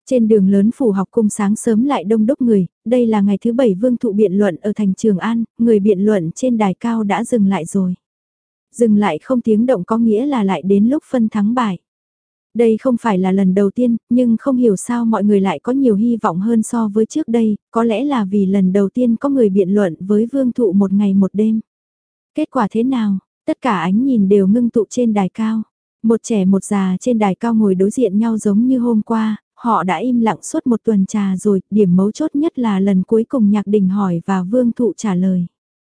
Trên đường lớn phủ học cung sáng sớm lại đông đúc người, đây là ngày thứ bảy Vương Thụ biện luận ở thành Trường An, người biện luận trên đài cao đã dừng lại rồi. Dừng lại không tiếng động có nghĩa là lại đến lúc phân thắng bại. Đây không phải là lần đầu tiên, nhưng không hiểu sao mọi người lại có nhiều hy vọng hơn so với trước đây, có lẽ là vì lần đầu tiên có người biện luận với Vương Thụ một ngày một đêm. Kết quả thế nào? Tất cả ánh nhìn đều ngưng tụ trên đài cao. Một trẻ một già trên đài cao ngồi đối diện nhau giống như hôm qua, họ đã im lặng suốt một tuần trà rồi, điểm mấu chốt nhất là lần cuối cùng Nhạc Đình hỏi và Vương Thụ trả lời.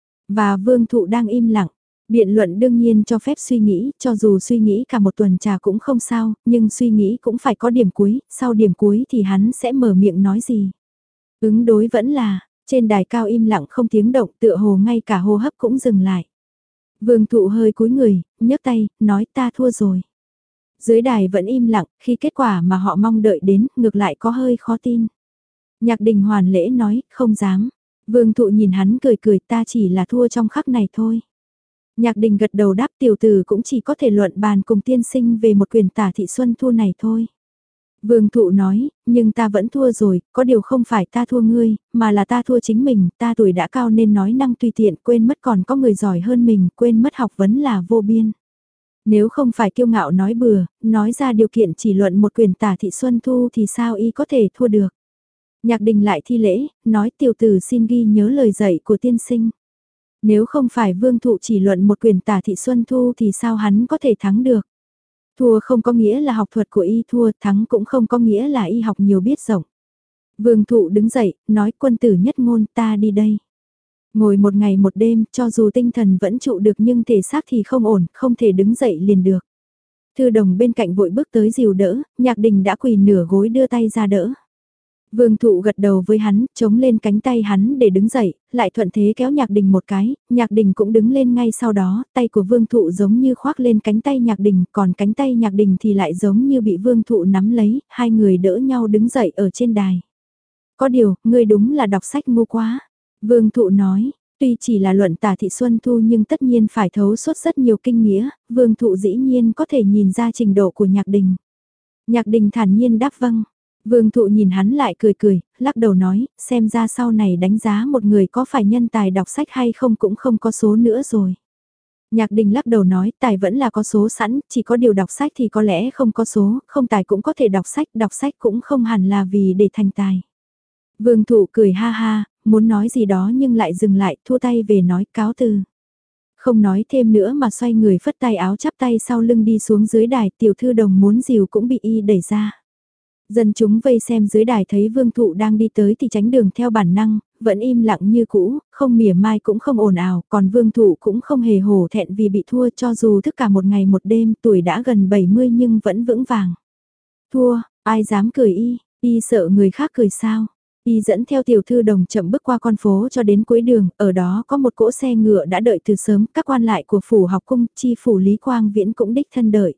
Và Vương Thụ đang im lặng. Biện luận đương nhiên cho phép suy nghĩ, cho dù suy nghĩ cả một tuần trà cũng không sao, nhưng suy nghĩ cũng phải có điểm cuối, sau điểm cuối thì hắn sẽ mở miệng nói gì. Ứng đối vẫn là, trên đài cao im lặng không tiếng động tựa hồ ngay cả hô hấp cũng dừng lại. Vương Thụ hơi cúi người, nhấc tay, nói ta thua rồi. Dưới đài vẫn im lặng, khi kết quả mà họ mong đợi đến, ngược lại có hơi khó tin. Nhạc Đình hoàn lễ nói, không dám. Vương Thụ nhìn hắn cười cười, ta chỉ là thua trong khắc này thôi. Nhạc Đình gật đầu đáp, tiểu tử cũng chỉ có thể luận bàn cùng tiên sinh về một quyền tả thị xuân thu này thôi. Vương Thụ nói, nhưng ta vẫn thua rồi, có điều không phải ta thua ngươi, mà là ta thua chính mình, ta tuổi đã cao nên nói năng tùy tiện, quên mất còn có người giỏi hơn mình, quên mất học vấn là vô biên. Nếu không phải kiêu ngạo nói bừa, nói ra điều kiện chỉ luận một quyền tả thị xuân thu thì sao y có thể thua được. Nhạc Đình lại thi lễ, nói tiểu tử xin ghi nhớ lời dạy của tiên sinh. Nếu không phải Vương Thụ chỉ luận một quyền tả thị xuân thu thì sao hắn có thể thắng được. Thua không có nghĩa là học thuật của y thua, thắng cũng không có nghĩa là y học nhiều biết rộng. Vương Thụ đứng dậy, nói quân tử nhất ngôn ta đi đây. Ngồi một ngày một đêm, cho dù tinh thần vẫn trụ được nhưng thể xác thì không ổn, không thể đứng dậy liền được. Thư Đồng bên cạnh vội bước tới dìu đỡ, Nhạc Đình đã quỳ nửa gối đưa tay ra đỡ. Vương Thụ gật đầu với hắn, chống lên cánh tay hắn để đứng dậy, lại thuận thế kéo Nhạc Đình một cái, Nhạc Đình cũng đứng lên ngay sau đó, tay của Vương Thụ giống như khoác lên cánh tay Nhạc Đình, còn cánh tay Nhạc Đình thì lại giống như bị Vương Thụ nắm lấy, hai người đỡ nhau đứng dậy ở trên đài. Có điều, ngươi đúng là đọc sách ngu quá. Vương Thụ nói, tuy chỉ là luận tả thị xuân thu nhưng tất nhiên phải thấu suốt rất nhiều kinh nghĩa, Vương Thụ dĩ nhiên có thể nhìn ra trình độ của Nhạc Đình. Nhạc Đình thản nhiên đáp vâng. Vương Thụ nhìn hắn lại cười cười, lắc đầu nói, xem ra sau này đánh giá một người có phải nhân tài đọc sách hay không cũng không có số nữa rồi. Nhạc Đình lắc đầu nói, tài vẫn là có số sẵn, chỉ có điều đọc sách thì có lẽ không có số, không tài cũng có thể đọc sách, đọc sách cũng không hẳn là vì để thành tài. Vương Thụ cười ha ha, muốn nói gì đó nhưng lại dừng lại, thua tay về nói cáo từ. Không nói thêm nữa mà xoay người phất tay áo chắp tay sau lưng đi xuống dưới đài, tiểu thư Đồng muốn dìu cũng bị y đẩy ra. Dân chúng vây xem dưới đài thấy Vương Thụ đang đi tới thì tránh đường theo bản năng, vẫn im lặng như cũ, không mỉa mai cũng không ồn ào, còn Vương Thụ cũng không hề hổ thẹn vì bị thua cho dù thức cả một ngày một đêm, tuổi đã gần bảy mươi nhưng vẫn vững vàng. Thua, ai dám cười y, y sợ người khác cười sao? Y dẫn theo tiểu thư Đồng chậm bước qua con phố cho đến cuối đường, ở đó có một cỗ xe ngựa đã đợi từ sớm, các quan lại của phủ học cung, chi phủ Lý Quang Viễn cũng đích thân đợi.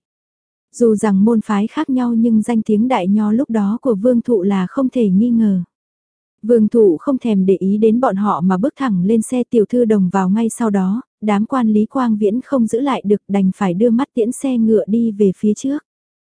Dù rằng môn phái khác nhau nhưng danh tiếng đại nho lúc đó của Vương Thụ là không thể nghi ngờ. Vương Thụ không thèm để ý đến bọn họ mà bước thẳng lên xe tiểu thư Đồng vào ngay sau đó, đám quan Lý Quang Viễn không giữ lại được đành phải đưa mắt tiễn xe ngựa đi về phía trước.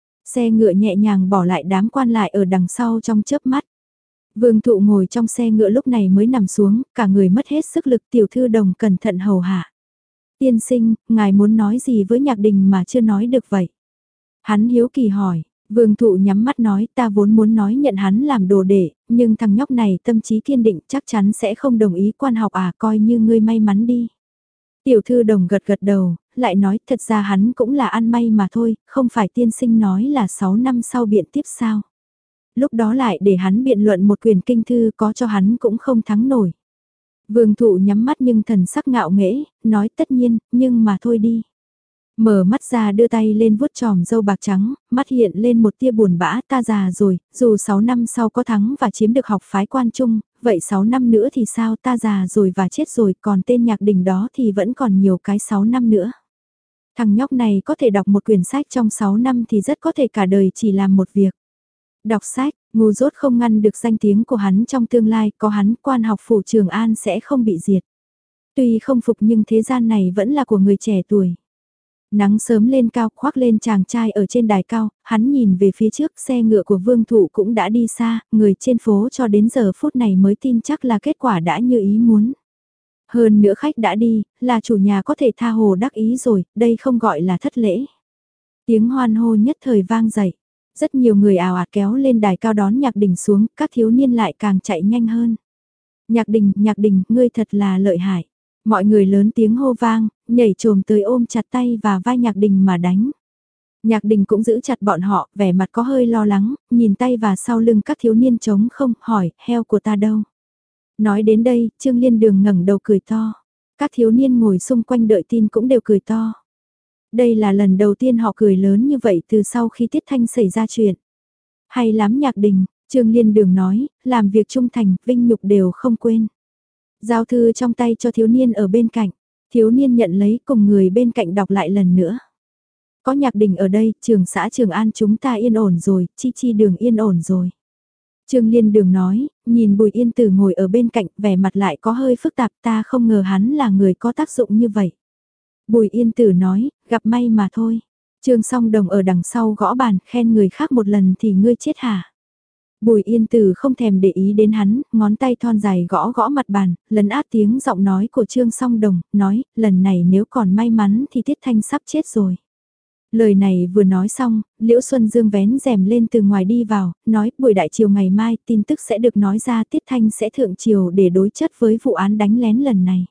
Xe ngựa nhẹ nhàng bỏ lại đám quan lại ở đằng sau trong chớp mắt. Vương Thụ ngồi trong xe ngựa lúc này mới nằm xuống, cả người mất hết sức lực tiểu thư Đồng cẩn thận hầu hạ. Tiên sinh, ngài muốn nói gì với Nhạc Đình mà chưa nói được vậy? Hắn hiếu kỳ hỏi, Vương Thụ nhắm mắt nói ta vốn muốn nói nhận hắn làm đồ đệ, nhưng thằng nhóc này tâm trí kiên định chắc chắn sẽ không đồng ý quan học à coi như ngươi may mắn đi. Tiểu thư Đồng gật gật đầu, lại nói thật ra hắn cũng là ăn may mà thôi, không phải tiên sinh nói là sáu năm sau biện tiếp sao. Lúc đó lại để hắn biện luận một quyền kinh thư có cho hắn cũng không thắng nổi. Vương Thụ nhắm mắt nhưng thần sắc ngạo nghễ, nói tất nhiên, nhưng mà thôi đi. Mở mắt ra đưa tay lên vuốt tròm râu bạc trắng, mắt hiện lên một tia buồn bã ta già rồi, dù sáu năm sau có thắng và chiếm được học phái quan trung, vậy sáu năm nữa thì sao ta già rồi và chết rồi còn tên Nhạc Đình đó thì vẫn còn nhiều cái sáu năm nữa. Thằng nhóc này có thể đọc một quyển sách trong sáu năm thì rất có thể cả đời chỉ làm một việc. Đọc sách, ngu dốt không ngăn được danh tiếng của hắn trong tương lai, có hắn quan học phủ Trường An sẽ không bị diệt. Tuy không phục nhưng thế gian này vẫn là của người trẻ tuổi. Nắng sớm lên cao khoác lên chàng trai ở trên đài cao, hắn nhìn về phía trước xe ngựa của vương thụ cũng đã đi xa, người trên phố cho đến giờ phút này mới tin chắc là kết quả đã như ý muốn. Hơn nữa khách đã đi, là chủ nhà có thể tha hồ đắc ý rồi, đây không gọi là thất lễ. Tiếng hoan hô nhất thời vang dậy, rất nhiều người ào ạt kéo lên đài cao đón Nhạc Đình xuống, các thiếu niên lại càng chạy nhanh hơn. Nhạc Đình, Nhạc Đình, ngươi thật là lợi hại. Mọi người lớn tiếng hô vang, nhảy trồm tới ôm chặt tay và vai Nhạc Đình mà đánh. Nhạc Đình cũng giữ chặt bọn họ, vẻ mặt có hơi lo lắng, nhìn tay và sau lưng các thiếu niên trống không, hỏi, heo của ta đâu? Nói đến đây, Trương Liên Đường ngẩng đầu cười to. Các thiếu niên ngồi xung quanh đợi tin cũng đều cười to. Đây là lần đầu tiên họ cười lớn như vậy từ sau khi Tiết Thanh xảy ra chuyện. Hay lắm Nhạc Đình, Trương Liên Đường nói, làm việc trung thành, vinh nhục đều không quên. Giao thư trong tay cho thiếu niên ở bên cạnh, thiếu niên nhận lấy cùng người bên cạnh đọc lại lần nữa. Có Nhạc Đình ở đây, trường xã Trường An chúng ta yên ổn rồi, chi chi đường yên ổn rồi. Trương Liên Đường nói, nhìn Bùi Yên Tử ngồi ở bên cạnh, vẻ mặt lại có hơi phức tạp, ta không ngờ hắn là người có tác dụng như vậy. Bùi Yên Tử nói, gặp may mà thôi. Trương Song Đồng ở đằng sau gõ bàn, khen người khác một lần thì ngươi chết hả? Bùi Yên Tử không thèm để ý đến hắn, ngón tay thon dài gõ gõ mặt bàn, lấn át tiếng giọng nói của Trương Song Đồng, nói, lần này nếu còn may mắn thì Tiết Thanh sắp chết rồi. Lời này vừa nói xong, Liễu Xuân Dương vén rèm lên từ ngoài đi vào, nói buổi đại chiều ngày mai tin tức sẽ được nói ra, Tiết Thanh sẽ thượng triều để đối chất với vụ án đánh lén lần này.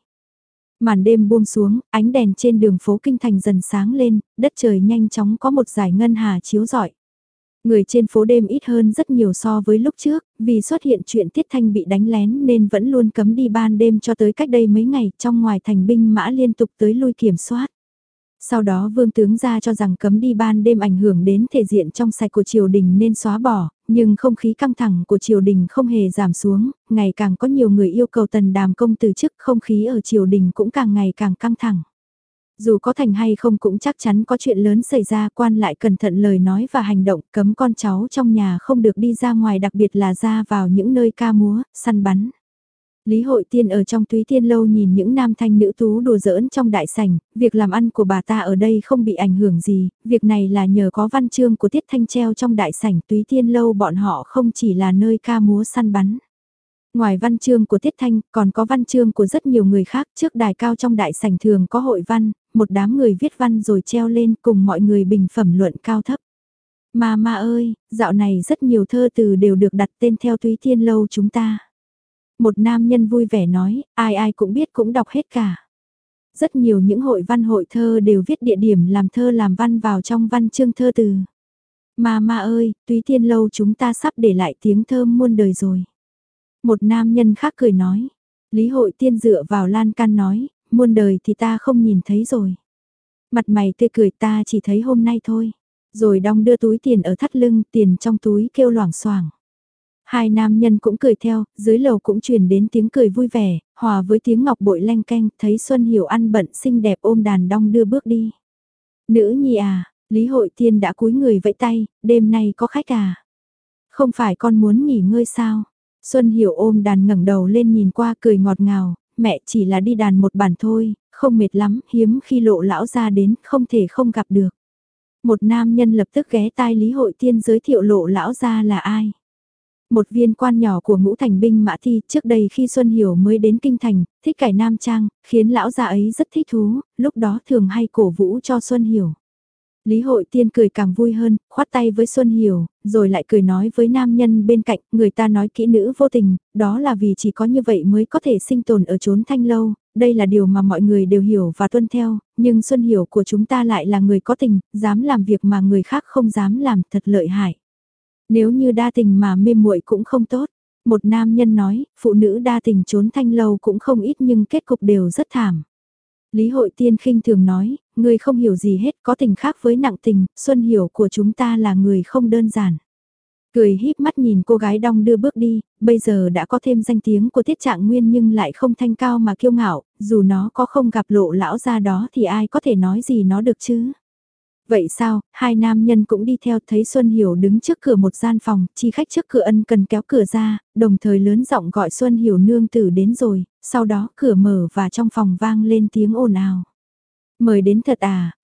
Màn đêm buông xuống, ánh đèn trên đường phố Kinh Thành dần sáng lên, đất trời nhanh chóng có một dải ngân hà chiếu rọi. Người trên phố đêm ít hơn rất nhiều so với lúc trước, vì xuất hiện chuyện Tiết Thanh bị đánh lén nên vẫn luôn cấm đi ban đêm cho tới cách đây mấy ngày, trong ngoài thành binh mã liên tục tới lui kiểm soát. Sau đó vương tướng ra cho rằng cấm đi ban đêm ảnh hưởng đến thể diện trong sạch của triều đình nên xóa bỏ, nhưng không khí căng thẳng của triều đình không hề giảm xuống, ngày càng có nhiều người yêu cầu Tần Đàm Công từ chức, không khí ở triều đình cũng càng ngày càng căng thẳng. Dù có thành hay không cũng chắc chắn có chuyện lớn xảy ra, quan lại cẩn thận lời nói và hành động, cấm con cháu trong nhà không được đi ra ngoài, đặc biệt là ra vào những nơi ca múa, săn bắn. Lý Hội Tiên ở trong Túy Tiên Lâu nhìn những nam thanh nữ tú đùa giỡn trong đại sảnh, việc làm ăn của bà ta ở đây không bị ảnh hưởng gì, việc này là nhờ có văn chương của Tiết Thanh treo trong đại sảnh Túy Tiên Lâu, bọn họ không chỉ là nơi ca múa săn bắn. Ngoài văn chương của Tiết Thanh, còn có văn chương của rất nhiều người khác, trước đài cao trong đại sảnh thường có hội văn, một đám người viết văn rồi treo lên cùng mọi người bình phẩm luận cao thấp. Mà ma ơi, dạo này rất nhiều thơ từ đều được đặt tên theo Túy Tiên Lâu chúng ta. Một nam nhân vui vẻ nói, ai ai cũng biết cũng đọc hết cả. Rất nhiều những hội văn hội thơ đều viết địa điểm làm thơ làm văn vào trong văn chương thơ từ. Mà ma ơi, Túy Tiên Lâu chúng ta sắp để lại tiếng thơm muôn đời rồi. Một nam nhân khác cười nói, Lý Hội Tiên dựa vào lan can nói, muôn đời thì ta không nhìn thấy rồi. Mặt mày tươi cười, ta chỉ thấy hôm nay thôi. Rồi đong đưa túi tiền ở thắt lưng, tiền trong túi kêu loảng xoảng. Hai nam nhân cũng cười theo, dưới lầu cũng truyền đến tiếng cười vui vẻ, hòa với tiếng ngọc bội leng keng, thấy Xuân Hiểu ăn bận xinh đẹp ôm đàn đong đưa bước đi. Nữ nhi à, Lý Hội Tiên đã cúi người vẫy tay, đêm nay có khách à? Không phải con muốn nghỉ ngơi sao? Xuân Hiểu ôm đàn ngẩng đầu lên nhìn qua cười ngọt ngào, mẹ chỉ là đi đàn một bản thôi, không mệt lắm, hiếm khi Lộ lão ra đến, không thể không gặp được. Một nam nhân lập tức ghé tai Lý Hội Tiên giới thiệu Lộ lão ra là ai. Một viên quan nhỏ của ngũ thành binh mã thi, trước đây khi Xuân Hiểu mới đến kinh thành, thích cải nam trang, khiến lão già ấy rất thích thú, lúc đó thường hay cổ vũ cho Xuân Hiểu. Lý Hội Tiên cười càng vui hơn, khoát tay với Xuân Hiểu, rồi lại cười nói với nam nhân bên cạnh, người ta nói kỹ nữ vô tình, đó là vì chỉ có như vậy mới có thể sinh tồn ở chốn thanh lâu, đây là điều mà mọi người đều hiểu và tuân theo, nhưng Xuân Hiểu của chúng ta lại là người có tình, dám làm việc mà người khác không dám làm, thật lợi hại. Nếu như đa tình mà mê muội cũng không tốt. Một nam nhân nói, phụ nữ đa tình trốn thanh lâu cũng không ít nhưng kết cục đều rất thảm. Lý Hội Tiên khinh thường nói, người không hiểu gì hết, có tình khác với nặng tình, Xuân Hiểu của chúng ta là người không đơn giản. Cười híp mắt nhìn cô gái đong đưa bước đi, bây giờ đã có thêm danh tiếng của Tiết Trạng Nguyên nhưng lại không thanh cao mà kiêu ngạo, dù nó có không gặp Lộ lão ra đó thì ai có thể nói gì nó được chứ. Vậy sao, hai nam nhân cũng đi theo, thấy Xuân Hiểu đứng trước cửa một gian phòng, chi khách trước cửa ân cần kéo cửa ra, đồng thời lớn giọng gọi Xuân Hiểu nương tử đến rồi, sau đó cửa mở và trong phòng vang lên tiếng ồn ào. Mời đến thật à,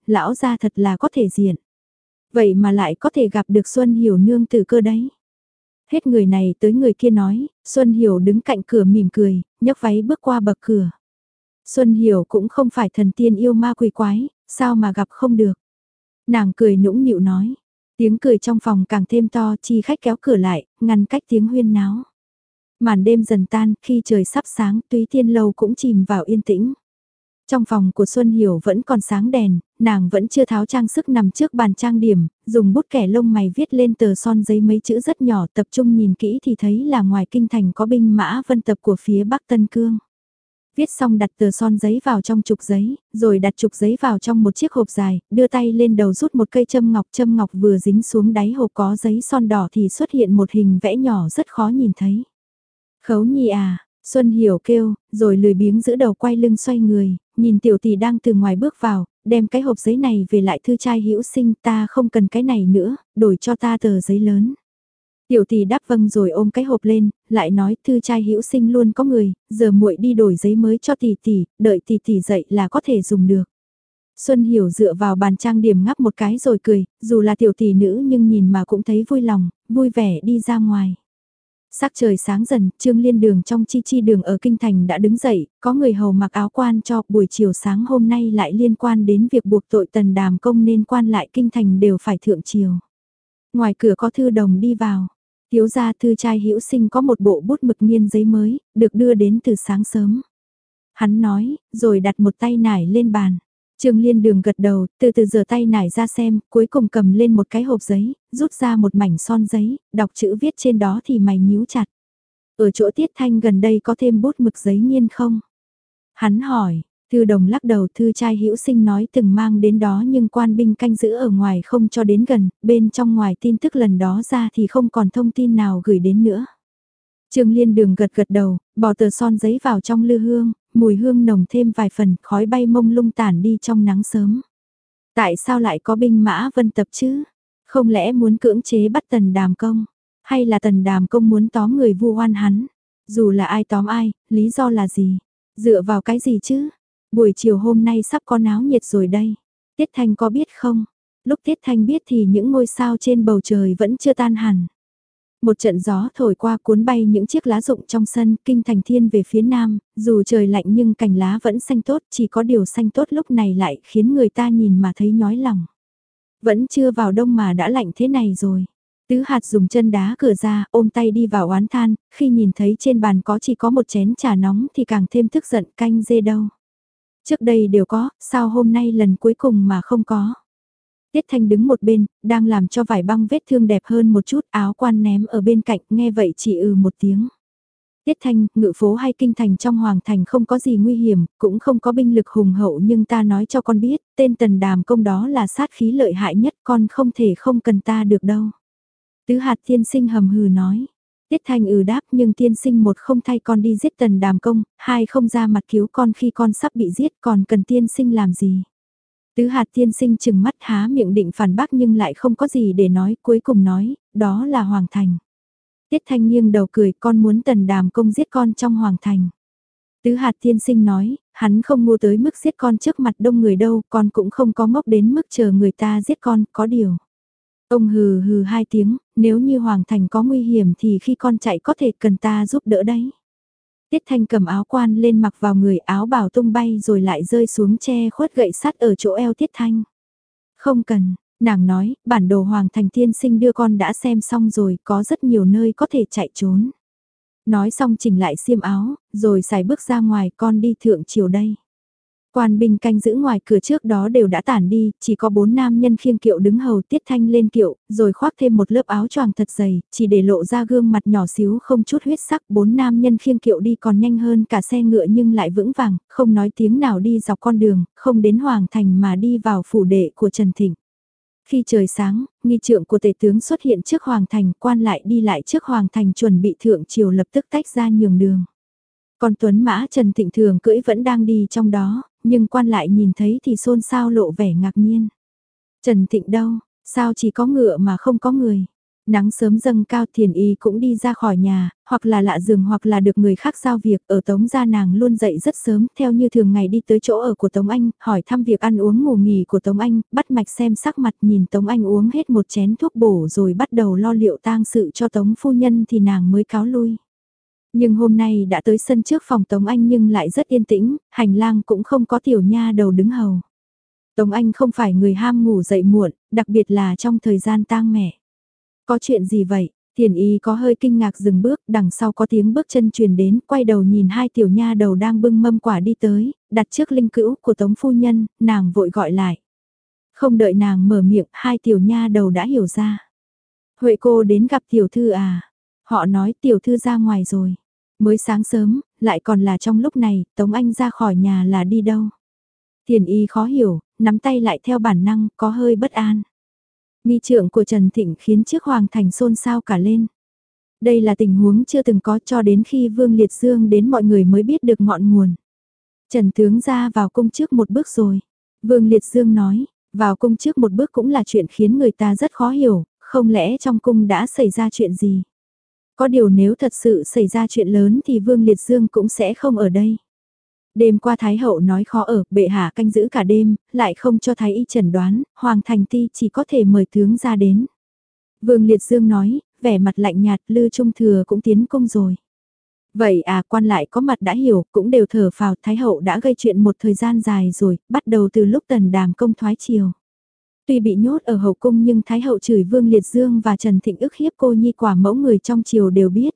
lão gia thật là có thể diện. Vậy mà lại có thể gặp được Xuân Hiểu nương tử cơ đấy. Hết người này tới người kia nói, Xuân Hiểu đứng cạnh cửa mỉm cười, nhấc váy bước qua bậc cửa. Xuân Hiểu cũng không phải thần tiên yêu ma quỷ quái, sao mà gặp không được. Nàng cười nũng nịu nói, tiếng cười trong phòng càng thêm to, chi khách kéo cửa lại, ngăn cách tiếng huyên náo. Màn đêm dần tan, khi trời sắp sáng, Túy Tiên Lâu cũng chìm vào yên tĩnh. Trong phòng của Xuân Hiểu vẫn còn sáng đèn, nàng vẫn chưa tháo trang sức nằm trước bàn trang điểm, dùng bút kẻ lông mày viết lên tờ son giấy mấy chữ rất nhỏ, tập trung nhìn kỹ thì thấy là ngoài kinh thành có binh mã vân tập của phía Bắc Tân Cương. Viết xong đặt tờ son giấy vào trong trục giấy, rồi đặt trục giấy vào trong một chiếc hộp dài, đưa tay lên đầu rút một cây châm ngọc, châm ngọc vừa dính xuống đáy hộp có giấy son đỏ thì xuất hiện một hình vẽ nhỏ rất khó nhìn thấy. Khấu Nhi à, Xuân Hiểu kêu, rồi lười biếng giữ đầu quay lưng xoay người, nhìn tiểu tỷ đang từ ngoài bước vào, đem cái hộp giấy này về lại thư trai hữu sinh, ta không cần cái này nữa, đổi cho ta tờ giấy lớn. Tiểu tỷ đáp vâng rồi ôm cái hộp lên, lại nói thư trai hữu sinh luôn có người, giờ muội đi đổi giấy mới cho tỷ tỷ, đợi tỷ tỷ dậy là có thể dùng được. Xuân Hiểu dựa vào bàn trang điểm ngắp một cái rồi cười, dù là tiểu tỷ nữ nhưng nhìn mà cũng thấy vui lòng, vui vẻ đi ra ngoài. Sắc trời sáng dần, Trương Liên Đường trong chi chi đường ở Kinh Thành đã đứng dậy, có người hầu mặc áo quan cho buổi chiều sáng hôm nay lại liên quan đến việc buộc tội Tần Đàm Công nên quan lại Kinh Thành đều phải thượng triều. Ngoài cửa có thư đồng đi vào, thiếu gia thư trai hữu sinh có một bộ bút mực nghiên giấy mới, được đưa đến từ sáng sớm. Hắn nói, rồi đặt một tay nải lên bàn. Trương Liên Đường gật đầu, từ từ giơ tay nải ra xem, cuối cùng cầm lên một cái hộp giấy, rút ra một mảnh son giấy, đọc chữ viết trên đó thì mày nhíu chặt. Ở chỗ Tiết Thanh gần đây có thêm bút mực giấy nghiên không? Hắn hỏi, thư đồng lắc đầu, thư trai hữu sinh nói từng mang đến đó nhưng quan binh canh giữ ở ngoài không cho đến gần, bên trong ngoài tin tức lần đó ra thì không còn thông tin nào gửi đến nữa. Trương Liên Đường gật gật đầu, bỏ tờ son giấy vào trong lư hương, mùi hương nồng thêm vài phần, khói bay mông lung tản đi trong nắng sớm. Tại sao lại có binh mã vân tập chứ? Không lẽ muốn cưỡng chế bắt Tần Đàm Công? Hay là Tần Đàm Công muốn tóm người vu oan hắn? Dù là ai tóm ai, lý do là gì? Dựa vào cái gì chứ? Buổi chiều hôm nay sắp có náo nhiệt rồi đây. Tiết Thanh có biết không? Lúc Tiết Thanh biết thì những ngôi sao trên bầu trời vẫn chưa tan hẳn. Một trận gió thổi qua cuốn bay những chiếc lá rụng trong sân, Kinh Thành thiên về phía nam, dù trời lạnh nhưng cành lá vẫn xanh tốt, chỉ có điều xanh tốt lúc này lại khiến người ta nhìn mà thấy nhói lòng. Vẫn chưa vào đông mà đã lạnh thế này rồi. Tứ Hạt dùng chân đá cửa ra, ôm tay đi vào oán than, khi nhìn thấy trên bàn có chỉ có một chén trà nóng thì càng thêm tức giận, canh dê đâu. Trước đây đều có, sao hôm nay lần cuối cùng mà không có. Tiết Thanh đứng một bên, đang làm cho vải băng vết thương đẹp hơn một chút, áo quan ném ở bên cạnh, nghe vậy chỉ ừ một tiếng. Tiết Thanh, ngự phố hay kinh thành trong hoàng thành không có gì nguy hiểm, cũng không có binh lực hùng hậu nhưng ta nói cho con biết, tên Tần Đàm Công đó là sát khí lợi hại nhất, con không thể không cần ta được đâu. Tứ Hạt tiên sinh hầm hừ nói. Tiết Thanh ừ đáp nhưng tiên sinh một không thay con đi giết Tần Đàm Công, hai không ra mặt cứu con khi con sắp bị giết còn cần tiên sinh làm gì. Tứ Hạt tiên sinh chừng mắt há miệng định phản bác nhưng lại không có gì để nói, cuối cùng nói, đó là Hoàng Thành. Tiết Thanh nghiêng đầu cười, con muốn Tần Đàm Công giết con trong Hoàng Thành. Tứ Hạt tiên sinh nói, hắn không ngu tới mức giết con trước mặt đông người đâu, con cũng không có ngốc đến mức chờ người ta giết con, có điều. Ông hừ hừ hai tiếng, nếu như Hoàng Thành có nguy hiểm thì khi con chạy có thể cần ta giúp đỡ đấy. Tiết Thanh cầm áo quan lên mặc vào người, áo bào tung bay rồi lại rơi xuống che khuất gậy sắt ở chỗ eo Tiết Thanh. Không cần, nàng nói, bản đồ Hoàng Thành tiên sinh đưa con đã xem xong rồi, có rất nhiều nơi có thể chạy trốn. Nói xong chỉnh lại xiêm áo, rồi xài bước ra ngoài, con đi thượng triều đây. Quan binh canh giữ ngoài cửa trước đó đều đã tản đi, chỉ có bốn nam nhân khiêng kiệu đứng hầu. Tiết Thanh lên kiệu, rồi khoác thêm một lớp áo choàng thật dày, chỉ để lộ ra gương mặt nhỏ xíu không chút huyết sắc. Bốn nam nhân khiêng kiệu đi còn nhanh hơn cả xe ngựa nhưng lại vững vàng, không nói tiếng nào đi dọc con đường, không đến Hoàng Thành mà đi vào phủ đệ của Trần Thịnh. Khi trời sáng, nghi trượng của tể tướng xuất hiện trước Hoàng Thành, quan lại đi lại trước Hoàng Thành chuẩn bị thượng triều lập tức tách ra nhường đường. Còn Tuấn Mã Trần Thịnh thường cưỡi vẫn đang đi trong đó, nhưng quan lại nhìn thấy thì xôn xao lộ vẻ ngạc nhiên. Trần Thịnh đâu, sao chỉ có ngựa mà không có người? Nắng sớm dâng cao Thiền Y cũng đi ra khỏi nhà, hoặc là lạ giường hoặc là được người khác giao việc, ở Tống gia nàng luôn dậy rất sớm, theo như thường ngày đi tới chỗ ở của Tống Anh, hỏi thăm việc ăn uống ngủ nghỉ của Tống Anh, bắt mạch xem sắc mặt nhìn Tống Anh uống hết một chén thuốc bổ rồi bắt đầu lo liệu tang sự cho Tống phu nhân thì nàng mới cáo lui. Nhưng hôm nay đã tới sân trước phòng Tống Anh nhưng lại rất yên tĩnh, hành lang cũng không có tiểu nha đầu đứng hầu. Tống Anh không phải người ham ngủ dậy muộn, đặc biệt là trong thời gian tang mẹ. Có chuyện gì vậy? Thiền Y có hơi kinh ngạc dừng bước, đằng sau có tiếng bước chân truyền đến, quay đầu nhìn hai tiểu nha đầu đang bưng mâm quả đi tới, đặt trước linh cữu của Tống phu nhân, nàng vội gọi lại. Không đợi nàng mở miệng, hai tiểu nha đầu đã hiểu ra. Huệ cô đến gặp tiểu thư à? Họ nói tiểu thư ra ngoài rồi. Mới sáng sớm, lại còn là trong lúc này, Tống Anh ra khỏi nhà là đi đâu? Thiền Y khó hiểu, nắm tay lại theo bản năng, có hơi bất an. Nghi trượng của Trần Thịnh khiến trước Hoàng Thành xôn xao cả lên. Đây là tình huống chưa từng có cho đến khi Vương Liệt Dương đến mọi người mới biết được ngọn nguồn. Trần tướng ra vào cung trước một bước rồi. Vương Liệt Dương nói, vào cung trước một bước cũng là chuyện khiến người ta rất khó hiểu, không lẽ trong cung đã xảy ra chuyện gì? Có điều nếu thật sự xảy ra chuyện lớn thì Vương Liệt Dương cũng sẽ không ở đây. Đêm qua Thái Hậu nói khó ở, bệ hạ canh giữ cả đêm, lại không cho Thái y chẩn đoán, Hoàng Thành Ti chỉ có thể mời tướng ra đến. Vương Liệt Dương nói, vẻ mặt lạnh nhạt, Lư Trung Thừa cũng tiến cung rồi. Vậy à, quan lại có mặt đã hiểu, cũng đều thở phào, Thái Hậu đã gây chuyện một thời gian dài rồi, bắt đầu từ lúc Tần Đàm công thoái triều. Tuy bị nhốt ở hậu cung nhưng Thái Hậu chửi Vương Liệt Dương và Trần Thịnh ức hiếp cô nhi quả mẫu người trong triều đều biết.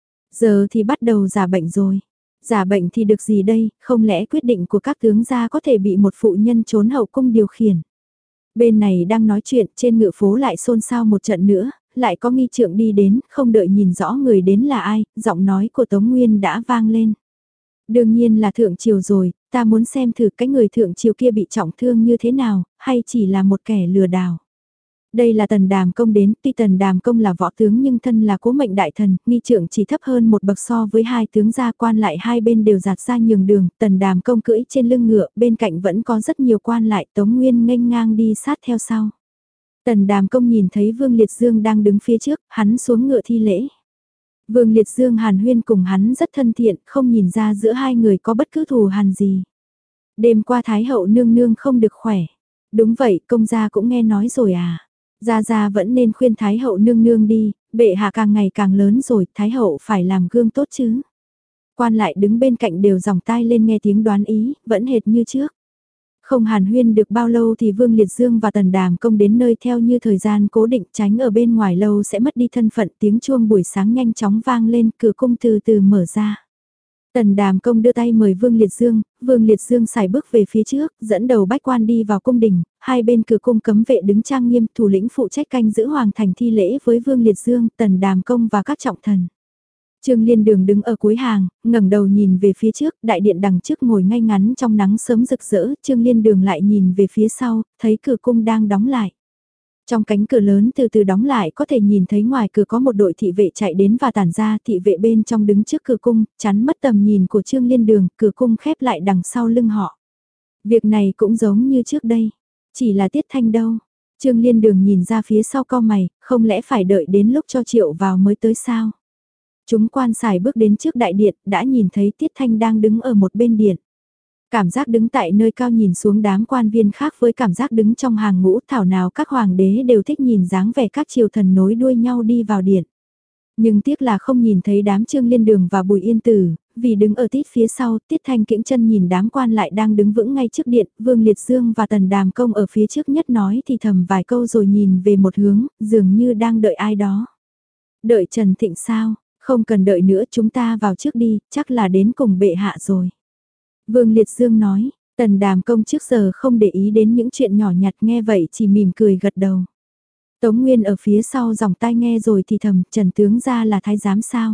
Giờ thì bắt đầu giả bệnh rồi. Giả bệnh thì được gì đây, không lẽ quyết định của các tướng gia có thể bị một phụ nhân trốn hậu cung điều khiển. Bên này đang nói chuyện, trên ngự phố lại xôn xao một trận nữa, lại có nghi trượng đi đến, không đợi nhìn rõ người đến là ai, giọng nói của Tống Nguyên đã vang lên. Đương nhiên là thượng triều rồi, ta muốn xem thử cái người thượng triều kia bị trọng thương như thế nào, hay chỉ là một kẻ lừa đảo. Đây là Tần Đàm Công đến, tuy Tần Đàm Công là võ tướng nhưng thân là cố mệnh đại thần, nghi trượng chỉ thấp hơn một bậc so với hai tướng gia quan lại hai bên đều giạt ra nhường đường, Tần Đàm Công cưỡi trên lưng ngựa, bên cạnh vẫn có rất nhiều quan lại, Tống Nguyên nghênh ngang đi sát theo sau. Tần Đàm Công nhìn thấy Vương Liệt Dương đang đứng phía trước, hắn xuống ngựa thi lễ. Vương Liệt Dương hàn huyên cùng hắn rất thân thiện, không nhìn ra giữa hai người có bất cứ thù hằn gì. Đêm qua Thái Hậu nương nương không được khỏe. Đúng vậy, công gia cũng nghe nói rồi à. Gia Gia vẫn nên khuyên Thái Hậu nương nương đi, bệ hạ càng ngày càng lớn rồi, Thái Hậu phải làm gương tốt chứ. Quan lại đứng bên cạnh đều dòng tai lên nghe tiếng đoán ý, vẫn hệt như trước. Không hàn huyên được bao lâu thì Vương Liệt Dương và Tần Đàm Công đến nơi theo như thời gian cố định, tránh ở bên ngoài lâu sẽ mất đi thân phận, tiếng chuông buổi sáng nhanh chóng vang lên, cửa cung từ từ mở ra. Tần Đàm Công đưa tay mời Vương Liệt Dương, Vương Liệt Dương xài bước về phía trước, dẫn đầu bách quan đi vào cung đình, hai bên cửa cung cấm vệ đứng trang nghiêm, thủ lĩnh phụ trách canh giữ Hoàng Thành thi lễ với Vương Liệt Dương, Tần Đàm Công và các trọng thần. Trương Liên Đường đứng ở cuối hàng, ngẩng đầu nhìn về phía trước, đại điện đằng trước ngồi ngay ngắn trong nắng sớm rực rỡ, Trương Liên Đường lại nhìn về phía sau, thấy cửa cung đang đóng lại. Trong cánh cửa lớn từ từ đóng lại có thể nhìn thấy ngoài cửa có một đội thị vệ chạy đến và tản ra, thị vệ bên trong đứng trước cửa cung, chắn mất tầm nhìn của Trương Liên Đường, cửa cung khép lại đằng sau lưng họ. Việc này cũng giống như trước đây, chỉ là Tiết Thanh đâu. Trương Liên Đường nhìn ra phía sau cau mày, không lẽ phải đợi đến lúc cho Triệu vào mới tới sao? Chúng quan xài bước đến trước đại điện, đã nhìn thấy Tiết Thanh đang đứng ở một bên điện. Cảm giác đứng tại nơi cao nhìn xuống đám quan viên khác với cảm giác đứng trong hàng ngũ, thảo nào các hoàng đế đều thích nhìn dáng vẻ các triều thần nối đuôi nhau đi vào điện. Nhưng tiếc là không nhìn thấy đám Trương Liên Đường và Bùi Yên Tử, vì đứng ở tít phía sau, Tiết Thanh kiễng chân nhìn đám quan lại đang đứng vững ngay trước điện, Vương Liệt Dương và Tần Đàm Công ở phía trước nhất nói thì thầm vài câu rồi nhìn về một hướng, dường như đang đợi ai đó. Đợi Trần Thịnh sao? Không cần đợi nữa, chúng ta vào trước đi, chắc là đến cùng bệ hạ rồi. Vương Liệt Dương nói, Tần Đàm Công trước giờ không để ý đến những chuyện nhỏ nhặt, nghe vậy chỉ mỉm cười gật đầu. Tống Nguyên ở phía sau dòng tai nghe rồi thì thầm, Trần tướng ra là thái giám sao?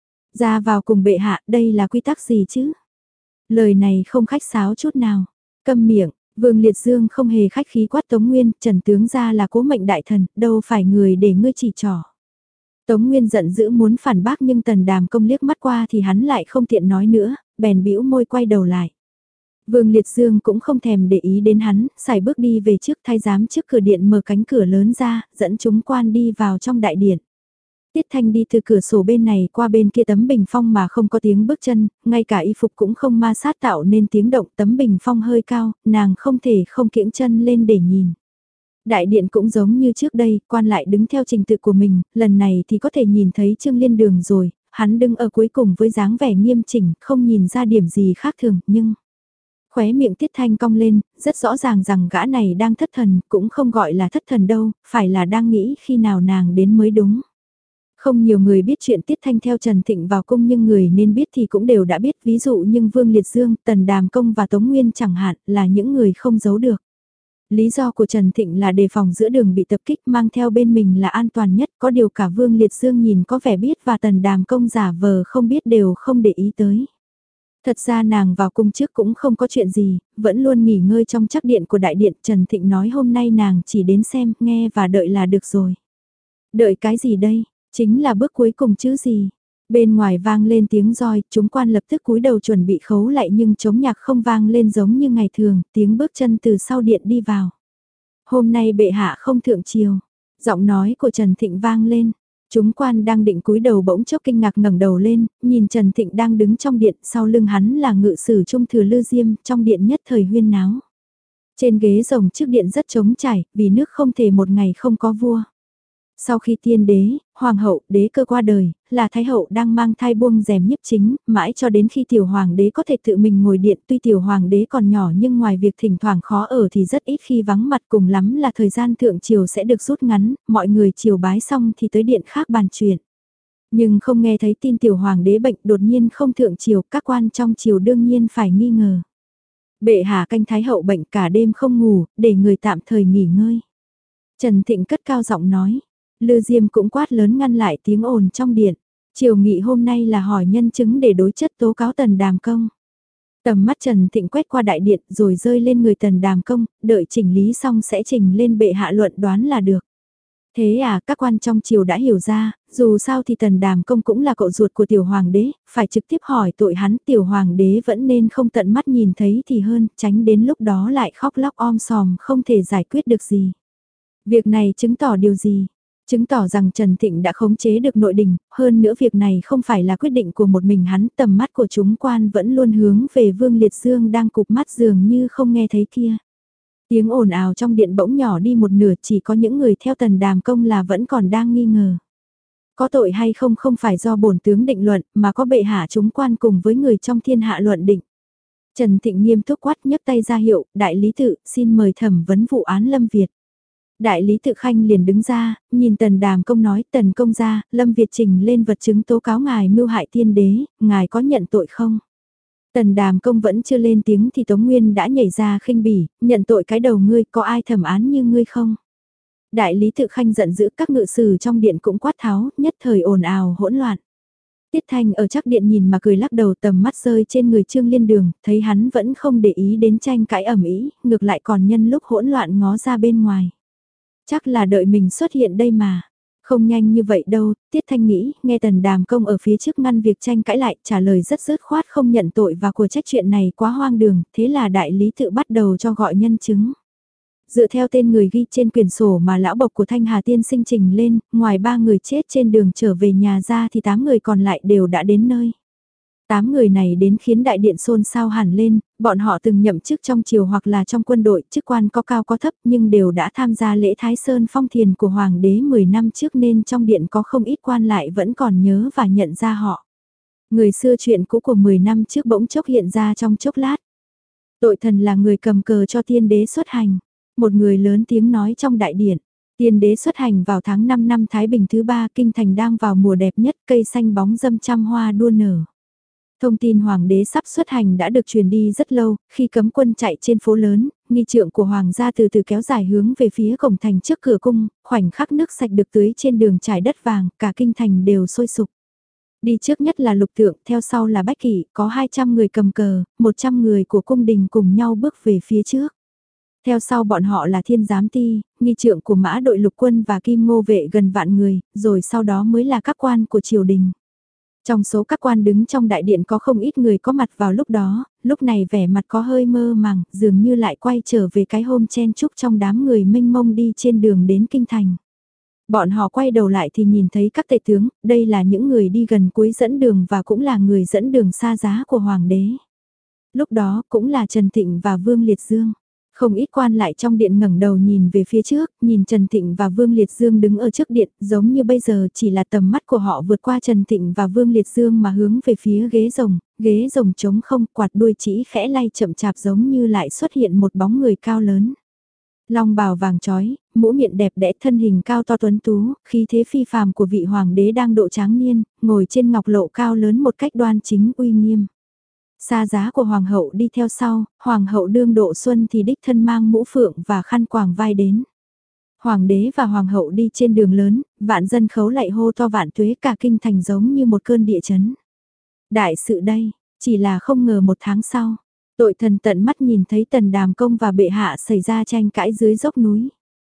Ra vào cùng bệ hạ, đây là quy tắc gì chứ? Lời này không khách sáo chút nào. Câm miệng, Vương Liệt Dương không hề khách khí quát Tống Nguyên, Trần tướng ra là cố mệnh đại thần, đâu phải người để ngươi chỉ trỏ. Tống Nguyên giận dữ muốn phản bác nhưng Tần Đàm Công liếc mắt qua thì hắn lại không tiện nói nữa, bèn bĩu môi quay đầu lại. Vương Liệt Dương cũng không thèm để ý đến hắn, xài bước đi về trước thái giám trước cửa điện mở cánh cửa lớn ra, dẫn chúng quan đi vào trong đại điện. Tiết Thanh đi từ cửa sổ bên này qua bên kia tấm bình phong mà không có tiếng bước chân, ngay cả y phục cũng không ma sát tạo nên tiếng động, tấm bình phong hơi cao, nàng không thể không kiễng chân lên để nhìn. Đại điện cũng giống như trước đây, quan lại đứng theo trình tự của mình, lần này thì có thể nhìn thấy Trương Liên Đường rồi, hắn đứng ở cuối cùng với dáng vẻ nghiêm chỉnh, không nhìn ra điểm gì khác thường, nhưng... Khóe miệng Tiết Thanh cong lên, rất rõ ràng rằng gã này đang thất thần, cũng không gọi là thất thần đâu, phải là đang nghĩ khi nào nàng đến mới đúng. Không nhiều người biết chuyện Tiết Thanh theo Trần Thịnh vào cung nhưng người nên biết thì cũng đều đã biết, ví dụ như Vương Liệt Dương, Tần Đàm Công và Tống Nguyên chẳng hạn là những người không giấu được. Lý do của Trần Thịnh là đề phòng giữa đường bị tập kích mang theo bên mình là an toàn nhất, có điều cả Vương Liệt Dương nhìn có vẻ biết và Tần Đàm Công giả vờ không biết đều không để ý tới. Thật ra nàng vào cung trước cũng không có chuyện gì, vẫn luôn nghỉ ngơi trong chắc điện của đại điện. Trần Thịnh nói hôm nay nàng chỉ đến xem, nghe và đợi là được rồi. Đợi cái gì đây? Chính là bước cuối cùng chứ gì? Bên ngoài vang lên tiếng roi, chúng quan lập tức cúi đầu chuẩn bị khấu lại nhưng trống nhạc không vang lên giống như ngày thường, tiếng bước chân từ sau điện đi vào. Hôm nay bệ hạ không thượng triều, giọng nói của Trần Thịnh vang lên. Chúng quan đang định cúi đầu bỗng chốc kinh ngạc ngẩng đầu lên, nhìn Trần Thịnh đang đứng trong điện, sau lưng hắn là ngự sử trung thừa Lư Diêm, trong điện nhất thời huyên náo. Trên ghế rồng trước điện rất trống trải, vì nước không thể một ngày không có vua. Sau khi tiên đế, hoàng hậu, đế cơ qua đời, là thái hậu đang mang thai buông rèm nhiếp chính, mãi cho đến khi tiểu hoàng đế có thể tự mình ngồi điện, tuy tiểu hoàng đế còn nhỏ nhưng ngoài việc thỉnh thoảng khó ở thì rất ít khi vắng mặt, cùng lắm là thời gian thượng triều sẽ được rút ngắn, mọi người triều bái xong thì tới điện khác bàn chuyện. Nhưng không nghe thấy tin tiểu hoàng đế bệnh, đột nhiên không thượng triều, các quan trong triều đương nhiên phải nghi ngờ. Bệ hạ canh thái hậu bệnh cả đêm không ngủ, để người tạm thời nghỉ ngơi. Trần Thịnh cất cao giọng nói. Lư Diêm cũng quát lớn ngăn lại tiếng ồn trong điện. Triều nghị hôm nay là hỏi nhân chứng để đối chất tố cáo Tần Đàm Công. Tầm mắt Trần Thịnh quét qua đại điện rồi rơi lên người Tần Đàm Công, đợi chỉnh lý xong sẽ trình lên bệ hạ luận đoán là được. Thế à, các quan trong triều đã hiểu ra, dù sao thì Tần Đàm Công cũng là cậu ruột của tiểu hoàng đế, phải trực tiếp hỏi tội hắn, tiểu hoàng đế vẫn nên không tận mắt nhìn thấy thì hơn, tránh đến lúc đó lại khóc lóc om sòm không thể giải quyết được gì. Việc này chứng tỏ điều gì? Chứng tỏ rằng Trần Thịnh đã khống chế được nội đình, hơn nữa việc này không phải là quyết định của một mình hắn, tầm mắt của chúng quan vẫn luôn hướng về Vương Liệt Dương đang cụp mắt dường như không nghe thấy kia. Tiếng ồn ào trong điện bỗng nhỏ đi một nửa, chỉ có những người theo Tần Đàm Công là vẫn còn đang nghi ngờ. Có tội hay không không phải do bổn tướng định luận, mà có bệ hạ chúng quan cùng với người trong thiên hạ luận định. Trần Thịnh nghiêm túc quát nhấc tay ra hiệu, đại lý tự, xin mời thẩm vấn vụ án Lâm Việt. Đại lý tự khanh liền đứng ra, nhìn Tần Đàm Công nói, Tần Công gia, Lâm Việt trình lên vật chứng tố cáo ngài mưu hại tiên đế, ngài có nhận tội không? Tần Đàm Công vẫn chưa lên tiếng thì Tống Nguyên đã nhảy ra khinh bỉ, nhận tội cái đầu ngươi, có ai thẩm án như ngươi không? Đại lý tự khanh giận dữ, các ngự sử trong điện cũng quát tháo, nhất thời ồn ào hỗn loạn. Tiết Thanh ở chắc điện nhìn mà cười lắc đầu, tầm mắt rơi trên người Trương Liên Đường, thấy hắn vẫn không để ý đến tranh cãi ầm ĩ, ngược lại còn nhân lúc hỗn loạn ngó ra bên ngoài. Chắc là đợi mình xuất hiện đây mà. Không nhanh như vậy đâu, Tiết Thanh nghĩ, nghe Tần Đàm Công ở phía trước ngăn việc tranh cãi lại, trả lời rất dứt khoát không nhận tội và của trách chuyện này quá hoang đường, thế là đại lý tự bắt đầu cho gọi nhân chứng. Dựa theo tên người ghi trên quyển sổ mà lão bộc của Thanh Hà Tiên sinh trình lên, ngoài ba người chết trên đường trở về nhà ra thì tám người còn lại đều đã đến nơi. Tám người này đến khiến đại điện xôn xao hẳn lên, bọn họ từng nhậm chức trong triều hoặc là trong quân đội, chức quan có cao có thấp nhưng đều đã tham gia lễ Thái Sơn phong thiền của Hoàng đế mười năm trước nên trong điện có không ít quan lại vẫn còn nhớ và nhận ra họ. Người xưa chuyện cũ của mười năm trước bỗng chốc hiện ra trong chốc lát. Tội thần là người cầm cờ cho tiên đế xuất hành. Một người lớn tiếng nói trong đại điện. Tiên đế xuất hành vào tháng năm năm Thái Bình thứ ba, kinh thành đang vào mùa đẹp nhất, cây xanh bóng râm trăm hoa đua nở. Thông tin hoàng đế sắp xuất hành đã được truyền đi rất lâu, khi cấm quân chạy trên phố lớn, nghi trượng của hoàng gia từ từ kéo dài hướng về phía cổng thành trước cửa cung, khoảnh khắc nước sạch được tưới trên đường trải đất vàng, cả kinh thành đều sôi sục. Đi trước nhất là lục tượng, theo sau là bách kỵ, có hai trăm người cầm cờ, một trăm người của cung đình cùng nhau bước về phía trước. Theo sau bọn họ là thiên giám ti, nghi trượng của mã đội lục quân và kim ngô vệ gần vạn người, rồi sau đó mới là các quan của triều đình. Trong số các quan đứng trong đại điện có không ít người có mặt vào lúc đó, lúc này vẻ mặt có hơi mơ màng, dường như lại quay trở về cái hôm chen chúc trong đám người mênh mông đi trên đường đến kinh thành. Bọn họ quay đầu lại thì nhìn thấy các tể tướng, đây là những người đi gần cuối dẫn đường và cũng là người dẫn đường xa giá của hoàng đế. Lúc đó cũng là Trần Thịnh và Vương Liệt Dương. Không ít quan lại trong điện ngẩng đầu nhìn về phía trước, nhìn Trần Thịnh và Vương Liệt Dương đứng ở trước điện, giống như bây giờ chỉ là tầm mắt của họ vượt qua Trần Thịnh và Vương Liệt Dương mà hướng về phía ghế rồng, ghế rồng trống không, quạt đuôi chỉ khẽ lay chậm chạp giống như lại xuất hiện một bóng người cao lớn. Long bào vàng trói, mũ miệng đẹp đẽ, thân hình cao to tuấn tú, khí thế phi phàm của vị hoàng đế đang độ tráng niên, ngồi trên ngọc lộ cao lớn một cách đoan chính uy nghiêm. Xa giá của hoàng hậu đi theo sau, hoàng hậu đương độ xuân thì đích thân mang mũ phượng và khăn quàng vai đến. Hoàng đế và hoàng hậu đi trên đường lớn, vạn dân khấu lạy hô to vạn tuế, cả kinh thành giống như một cơn địa chấn. Đại sự đây, chỉ là không ngờ một tháng sau, tội thần tận mắt nhìn thấy Tần Đàm Công và bệ hạ xảy ra tranh cãi dưới dốc núi.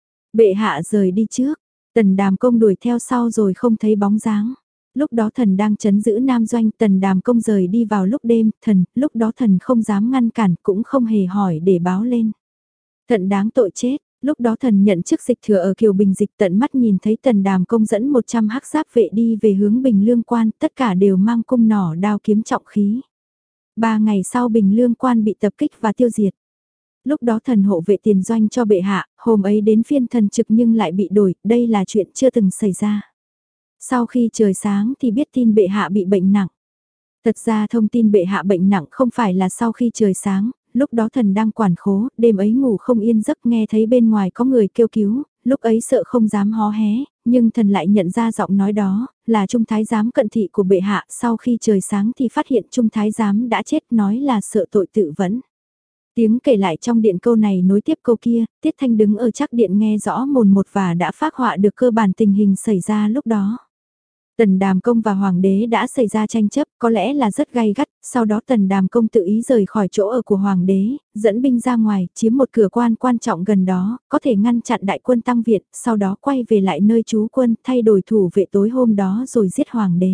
Bệ hạ rời đi trước, Tần Đàm Công đuổi theo sau rồi không thấy bóng dáng. Lúc đó thần đang trấn giữ Nam Doanh, Tần Đàm Công rời đi vào lúc đêm, thần, lúc đó thần không dám ngăn cản, cũng không hề hỏi để báo lên. Thận đáng tội chết, lúc đó thần nhận chức dịch thừa ở Kiều Bình Dịch, tận mắt nhìn thấy Tần Đàm Công dẫn một trăm hắc giáp vệ đi về hướng Bình Lương Quan, tất cả đều mang cung nỏ đao kiếm trọng khí. Ba ngày sau Bình Lương Quan bị tập kích và tiêu diệt. Lúc đó thần hộ vệ tiền doanh cho bệ hạ, hôm ấy đến phiên thần trực nhưng lại bị đổi, đây là chuyện chưa từng xảy ra. Sau khi trời sáng thì biết tin bệ hạ bị bệnh nặng. Thật ra thông tin bệ hạ bệnh nặng không phải là sau khi trời sáng, lúc đó thần đang quản khố, đêm ấy ngủ không yên giấc, nghe thấy bên ngoài có người kêu cứu, lúc ấy sợ không dám hó hé, nhưng thần lại nhận ra giọng nói đó, là Trung Thái Giám cận thị của bệ hạ, sau khi trời sáng thì phát hiện Trung Thái Giám đã chết, nói là sợ tội tự vẫn. Tiếng kể lại trong điện câu này nối tiếp câu kia, Tiết Thanh đứng ở chắc điện nghe rõ mồn một và đã phác họa được cơ bản tình hình xảy ra lúc đó. Tần Đàm Công và Hoàng đế đã xảy ra tranh chấp, có lẽ là rất gay gắt, sau đó Tần Đàm Công tự ý rời khỏi chỗ ở của Hoàng đế, dẫn binh ra ngoài, chiếm một cửa quan quan trọng gần đó, có thể ngăn chặn đại quân Tăng Việt, sau đó quay về lại nơi trú quân, thay đổi thủ vệ tối hôm đó rồi giết Hoàng đế.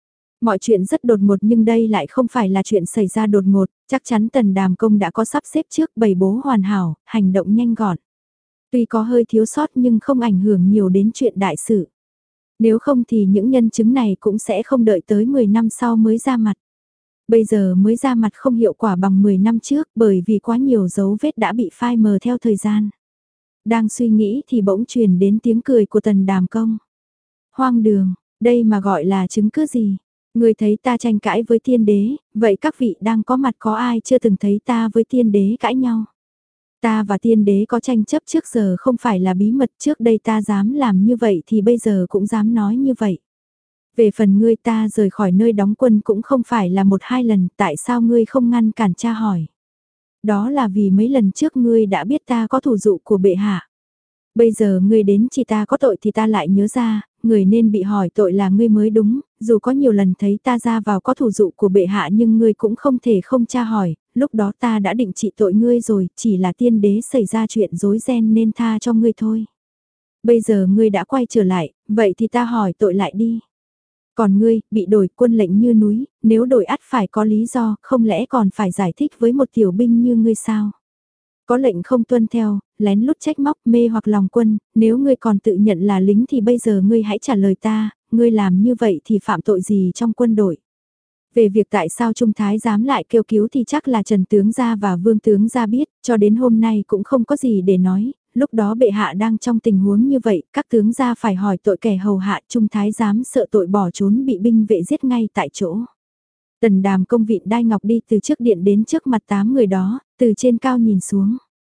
Mọi chuyện rất đột ngột nhưng đây lại không phải là chuyện xảy ra đột ngột, chắc chắn Tần Đàm Công đã có sắp xếp trước, bày bố hoàn hảo, hành động nhanh gọn. Tuy có hơi thiếu sót nhưng không ảnh hưởng nhiều đến chuyện đại sự. Nếu không thì những nhân chứng này cũng sẽ không đợi tới mười năm sau mới ra mặt. Bây giờ mới ra mặt không hiệu quả bằng mười năm trước bởi vì quá nhiều dấu vết đã bị phai mờ theo thời gian. Đang suy nghĩ thì bỗng truyền đến tiếng cười của Tần Đàm Công. Hoang đường, đây mà gọi là chứng cứ gì? Người thấy ta tranh cãi với tiên đế, vậy các vị đang có mặt có ai chưa từng thấy ta với tiên đế cãi nhau? Ta và tiên đế có tranh chấp trước giờ không phải là bí mật, trước đây ta dám làm như vậy thì bây giờ cũng dám nói như vậy. Về phần ngươi, ta rời khỏi nơi đóng quân cũng không phải là một hai lần, tại sao ngươi không ngăn cản tra hỏi? Đó là vì mấy lần trước ngươi đã biết ta có thủ dụ của bệ hạ. Bây giờ ngươi đến chỉ ta có tội thì ta lại nhớ ra, người nên bị hỏi tội là ngươi mới đúng, dù có nhiều lần thấy ta ra vào có thủ dụ của bệ hạ nhưng ngươi cũng không thể không tra hỏi, lúc đó ta đã định trị tội ngươi rồi, chỉ là tiên đế xảy ra chuyện rối ren nên tha cho ngươi thôi. Bây giờ ngươi đã quay trở lại, vậy thì ta hỏi tội lại đi. Còn ngươi, bị đổi quân lệnh như núi, nếu đổi ắt phải có lý do, không lẽ còn phải giải thích với một tiểu binh như ngươi sao? Có lệnh không tuân theo, lén lút trách móc, mê hoặc lòng quân, nếu ngươi còn tự nhận là lính thì bây giờ ngươi hãy trả lời ta, ngươi làm như vậy thì phạm tội gì trong quân đội? Về việc tại sao Trung Thái dám lại kêu cứu thì chắc là Trần Tướng Gia và Vương Tướng Gia biết, cho đến hôm nay cũng không có gì để nói, lúc đó bệ hạ đang trong tình huống như vậy, các tướng gia phải hỏi tội kẻ hầu hạ, Trung Thái dám sợ tội bỏ trốn bị binh vệ giết ngay tại chỗ. Tần Đàm Công vịn đai ngọc đi từ trước điện đến trước mặt tám người đó, từ trên cao nhìn xuống.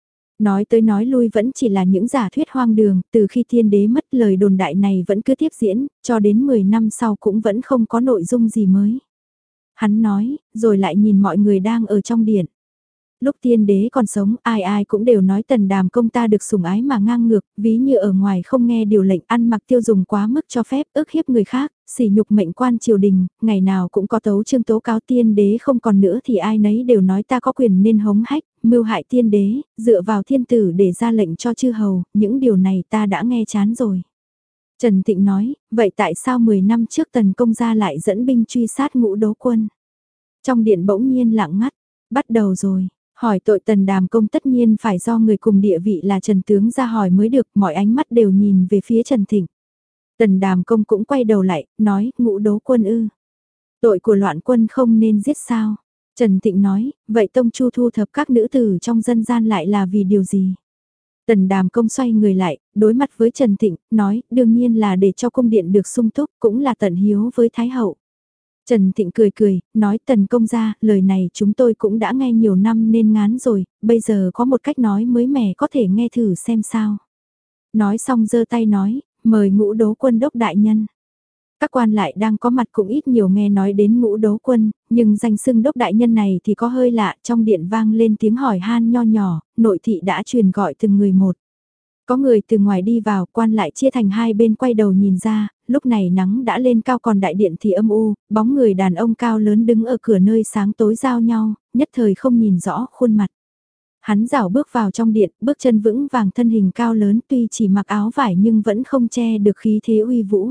Nói tới nói lui vẫn chỉ là những giả thuyết hoang đường, từ khi thiên đế mất lời đồn đại này vẫn cứ tiếp diễn, cho đến mười năm sau cũng vẫn không có nội dung gì mới. Hắn nói, rồi lại nhìn mọi người đang ở trong điện. Lúc tiên đế còn sống, ai ai cũng đều nói Tần Đàm Công ta được sủng ái mà ngang ngược, ví như ở ngoài không nghe điều lệnh, ăn mặc tiêu dùng quá mức cho phép, ức hiếp người khác, sỉ nhục mệnh quan triều đình, ngày nào cũng có tấu chương tố cáo tiên đế không còn nữa thì ai nấy đều nói ta có quyền nên hống hách, mưu hại tiên đế, dựa vào thiên tử để ra lệnh cho chư hầu, những điều này ta đã nghe chán rồi. Trần Thịnh nói, vậy tại sao mười năm trước Tần Công Gia lại dẫn binh truy sát Ngũ Đố Quân? Trong điện bỗng nhiên lặng ngắt, bắt đầu rồi, hỏi tội Tần Đàm Công tất nhiên phải do người cùng địa vị là Trần Tướng ra hỏi mới được, mọi ánh mắt đều nhìn về phía Trần Thịnh. Tần Đàm Công cũng quay đầu lại, nói, Ngũ Đố Quân ư. Tội của loạn quân không nên giết sao? Trần Thịnh nói, vậy Tông Chu thu thập các nữ tử trong dân gian lại là vì điều gì? Tần Đàm Công xoay người lại, đối mặt với Trần Thịnh, nói, đương nhiên là để cho cung điện được sung túc, cũng là tận hiếu với Thái Hậu. Trần Thịnh cười cười, nói Tần Công gia, lời này chúng tôi cũng đã nghe nhiều năm nên ngán rồi, bây giờ có một cách nói mới mẻ có thể nghe thử xem sao. Nói xong giơ tay nói, mời Ngũ Đố Quân đốc đại nhân. Các quan lại đang có mặt cũng ít nhiều nghe nói đến Ngũ Đố Quân, nhưng danh xưng đốc đại nhân này thì có hơi lạ, trong điện vang lên tiếng hỏi han nho nhỏ, nội thị đã truyền gọi từng người một. Có người từ ngoài đi vào, quan lại chia thành hai bên quay đầu nhìn ra, lúc này nắng đã lên cao còn đại điện thì âm u, bóng người đàn ông cao lớn đứng ở cửa nơi sáng tối giao nhau, nhất thời không nhìn rõ khuôn mặt. Hắn rảo bước vào trong điện, bước chân vững vàng thân hình cao lớn tuy chỉ mặc áo vải nhưng vẫn không che được khí thế uy vũ.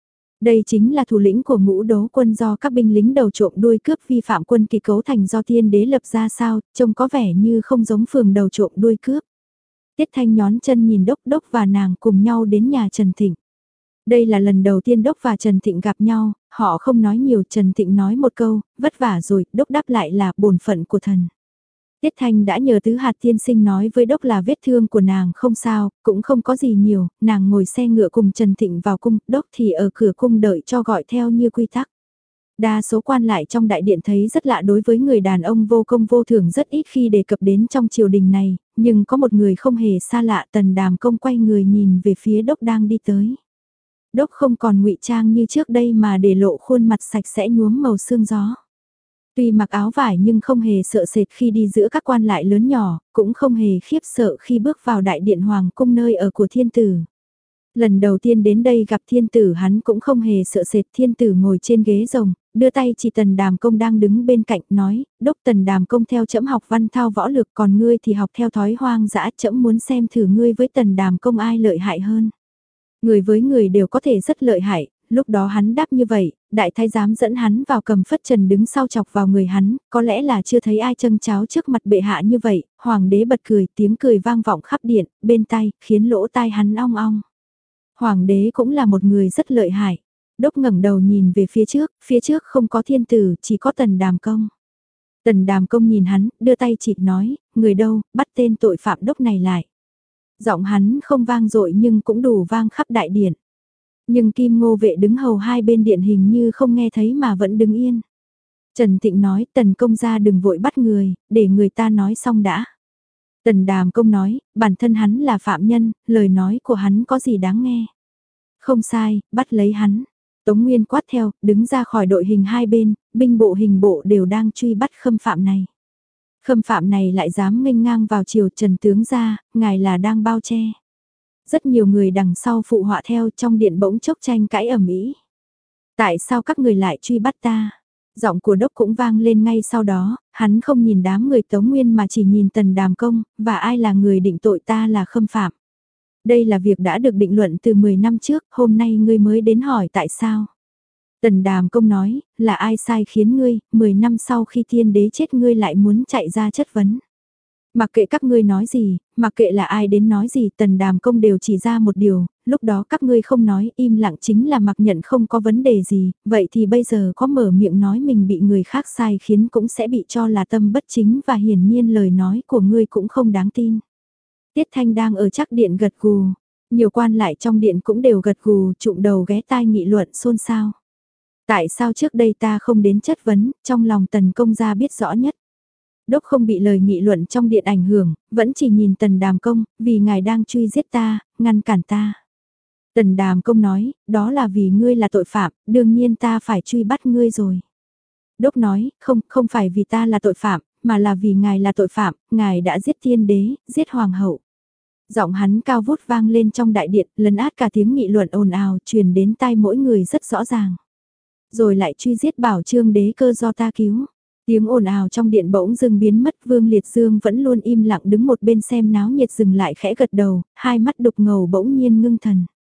Đây chính là thủ lĩnh của Ngũ Đố Quân do các binh lính đầu trộm đuôi cướp vi phạm quân kỳ cấu thành do tiên đế lập ra sao, trông có vẻ như không giống phường đầu trộm đuôi cướp. Tiết Thanh nhón chân nhìn Đốc Đốc và nàng cùng nhau đến nhà Trần Thịnh. Đây là lần đầu tiên Đốc và Trần Thịnh gặp nhau, họ không nói nhiều, Trần Thịnh nói một câu, vất vả rồi, Đốc đáp lại là bổn phận của thần. Tiết Thanh đã nhờ Tứ Hạt tiên sinh nói với Đốc là vết thương của nàng không sao, cũng không có gì nhiều, nàng ngồi xe ngựa cùng Trần Thịnh vào cung, Đốc thì ở cửa cung đợi cho gọi theo như quy tắc. Đa số quan lại trong đại điện thấy rất lạ đối với người đàn ông vô công vô thưởng rất ít khi đề cập đến trong triều đình này, nhưng có một người không hề xa lạ. Tần Đàm Công quay người nhìn về phía Đốc đang đi tới. Đốc không còn ngụy trang như trước đây mà để lộ khuôn mặt sạch sẽ nhuốm màu sương gió. Tuy mặc áo vải nhưng không hề sợ sệt khi đi giữa các quan lại lớn nhỏ, cũng không hề khiếp sợ khi bước vào đại điện hoàng cung nơi ở của thiên tử. Lần đầu tiên đến đây gặp thiên tử hắn cũng không hề sợ sệt, thiên tử ngồi trên ghế rồng, đưa tay chỉ Tần Đàm Công đang đứng bên cạnh nói, Đốc Tần Đàm Công theo trẫm học văn thao võ lược còn ngươi thì học theo thói hoang dã, trẫm muốn xem thử ngươi với Tần Đàm Công ai lợi hại hơn. Người với người đều có thể rất lợi hại, lúc đó hắn đáp như vậy, đại thái giám dẫn hắn vào cầm phất trần đứng sau chọc vào người hắn, có lẽ là chưa thấy ai châng cháo trước mặt bệ hạ như vậy, hoàng đế bật cười, tiếng cười vang vọng khắp điện, bên tai, khiến lỗ tai hắn ong ong. Hoàng đế cũng là một người rất lợi hại. Đốc ngẩng đầu nhìn về phía trước, phía trước không có thiên tử, chỉ có Tần Đàm Công. Tần Đàm Công nhìn hắn, đưa tay chỉ nói, người đâu, bắt tên tội phạm Đốc này lại. Giọng hắn không vang dội nhưng cũng đủ vang khắp đại điện. Nhưng Kim Ngô vệ đứng hầu hai bên điện hình như không nghe thấy mà vẫn đứng yên. Trần Thịnh nói, Tần Công gia đừng vội bắt người, để người ta nói xong đã. Tần Đàm Công nói, bản thân hắn là phạm nhân, lời nói của hắn có gì đáng nghe. Không sai, bắt lấy hắn. Tống Nguyên quát theo, đứng ra khỏi đội hình hai bên, binh bộ hình bộ đều đang truy bắt khâm phạm này. Khâm phạm này lại dám nghênh ngang vào triều Trần tướng ra, ngài là đang bao che. Rất nhiều người đằng sau phụ họa theo, trong điện bỗng chốc tranh cãi ầm ĩ. Tại sao các người lại truy bắt ta? Giọng của Đốc cũng vang lên ngay sau đó, hắn không nhìn đám người Tống Nguyên mà chỉ nhìn Tần Đàm Công, và ai là người định tội ta là khâm phạm. Đây là việc đã được định luận từ mười năm trước, hôm nay ngươi mới đến hỏi tại sao. Tần Đàm Công nói, là ai sai khiến ngươi, mười năm sau khi thiên đế chết ngươi lại muốn chạy ra chất vấn. Mặc kệ các ngươi nói gì, mặc kệ là ai đến nói gì, Tần Đàm Công đều chỉ ra một điều, lúc đó các ngươi không nói, im lặng chính là mặc nhận không có vấn đề gì, vậy thì bây giờ có mở miệng nói mình bị người khác sai khiến cũng sẽ bị cho là tâm bất chính và hiển nhiên lời nói của ngươi cũng không đáng tin. Tiết Thanh đang ở chắc điện gật gù, nhiều quan lại trong điện cũng đều gật gù, trụm đầu ghé tai nghị luận xôn xao. Tại sao trước đây ta không đến chất vấn, trong lòng Tần Công gia biết rõ nhất. Đốc không bị lời nghị luận trong điện ảnh hưởng, vẫn chỉ nhìn Tần Đàm Công, vì ngài đang truy giết ta, ngăn cản ta. Tần Đàm Công nói, đó là vì ngươi là tội phạm, đương nhiên ta phải truy bắt ngươi rồi. Đốc nói, không, không phải vì ta là tội phạm, mà là vì ngài là tội phạm, ngài đã giết thiên đế, giết hoàng hậu. Giọng hắn cao vút vang lên trong đại điện, lấn át cả tiếng nghị luận ồn ào, truyền đến tai mỗi người rất rõ ràng. Rồi lại truy giết bảo Trương đế cơ do ta cứu. Tiếng ồn ào trong điện bỗng dưng biến mất, Vương Liệt Dương vẫn luôn im lặng đứng một bên xem náo nhiệt dừng lại khẽ gật đầu, hai mắt đục ngầu bỗng nhiên ngưng thần.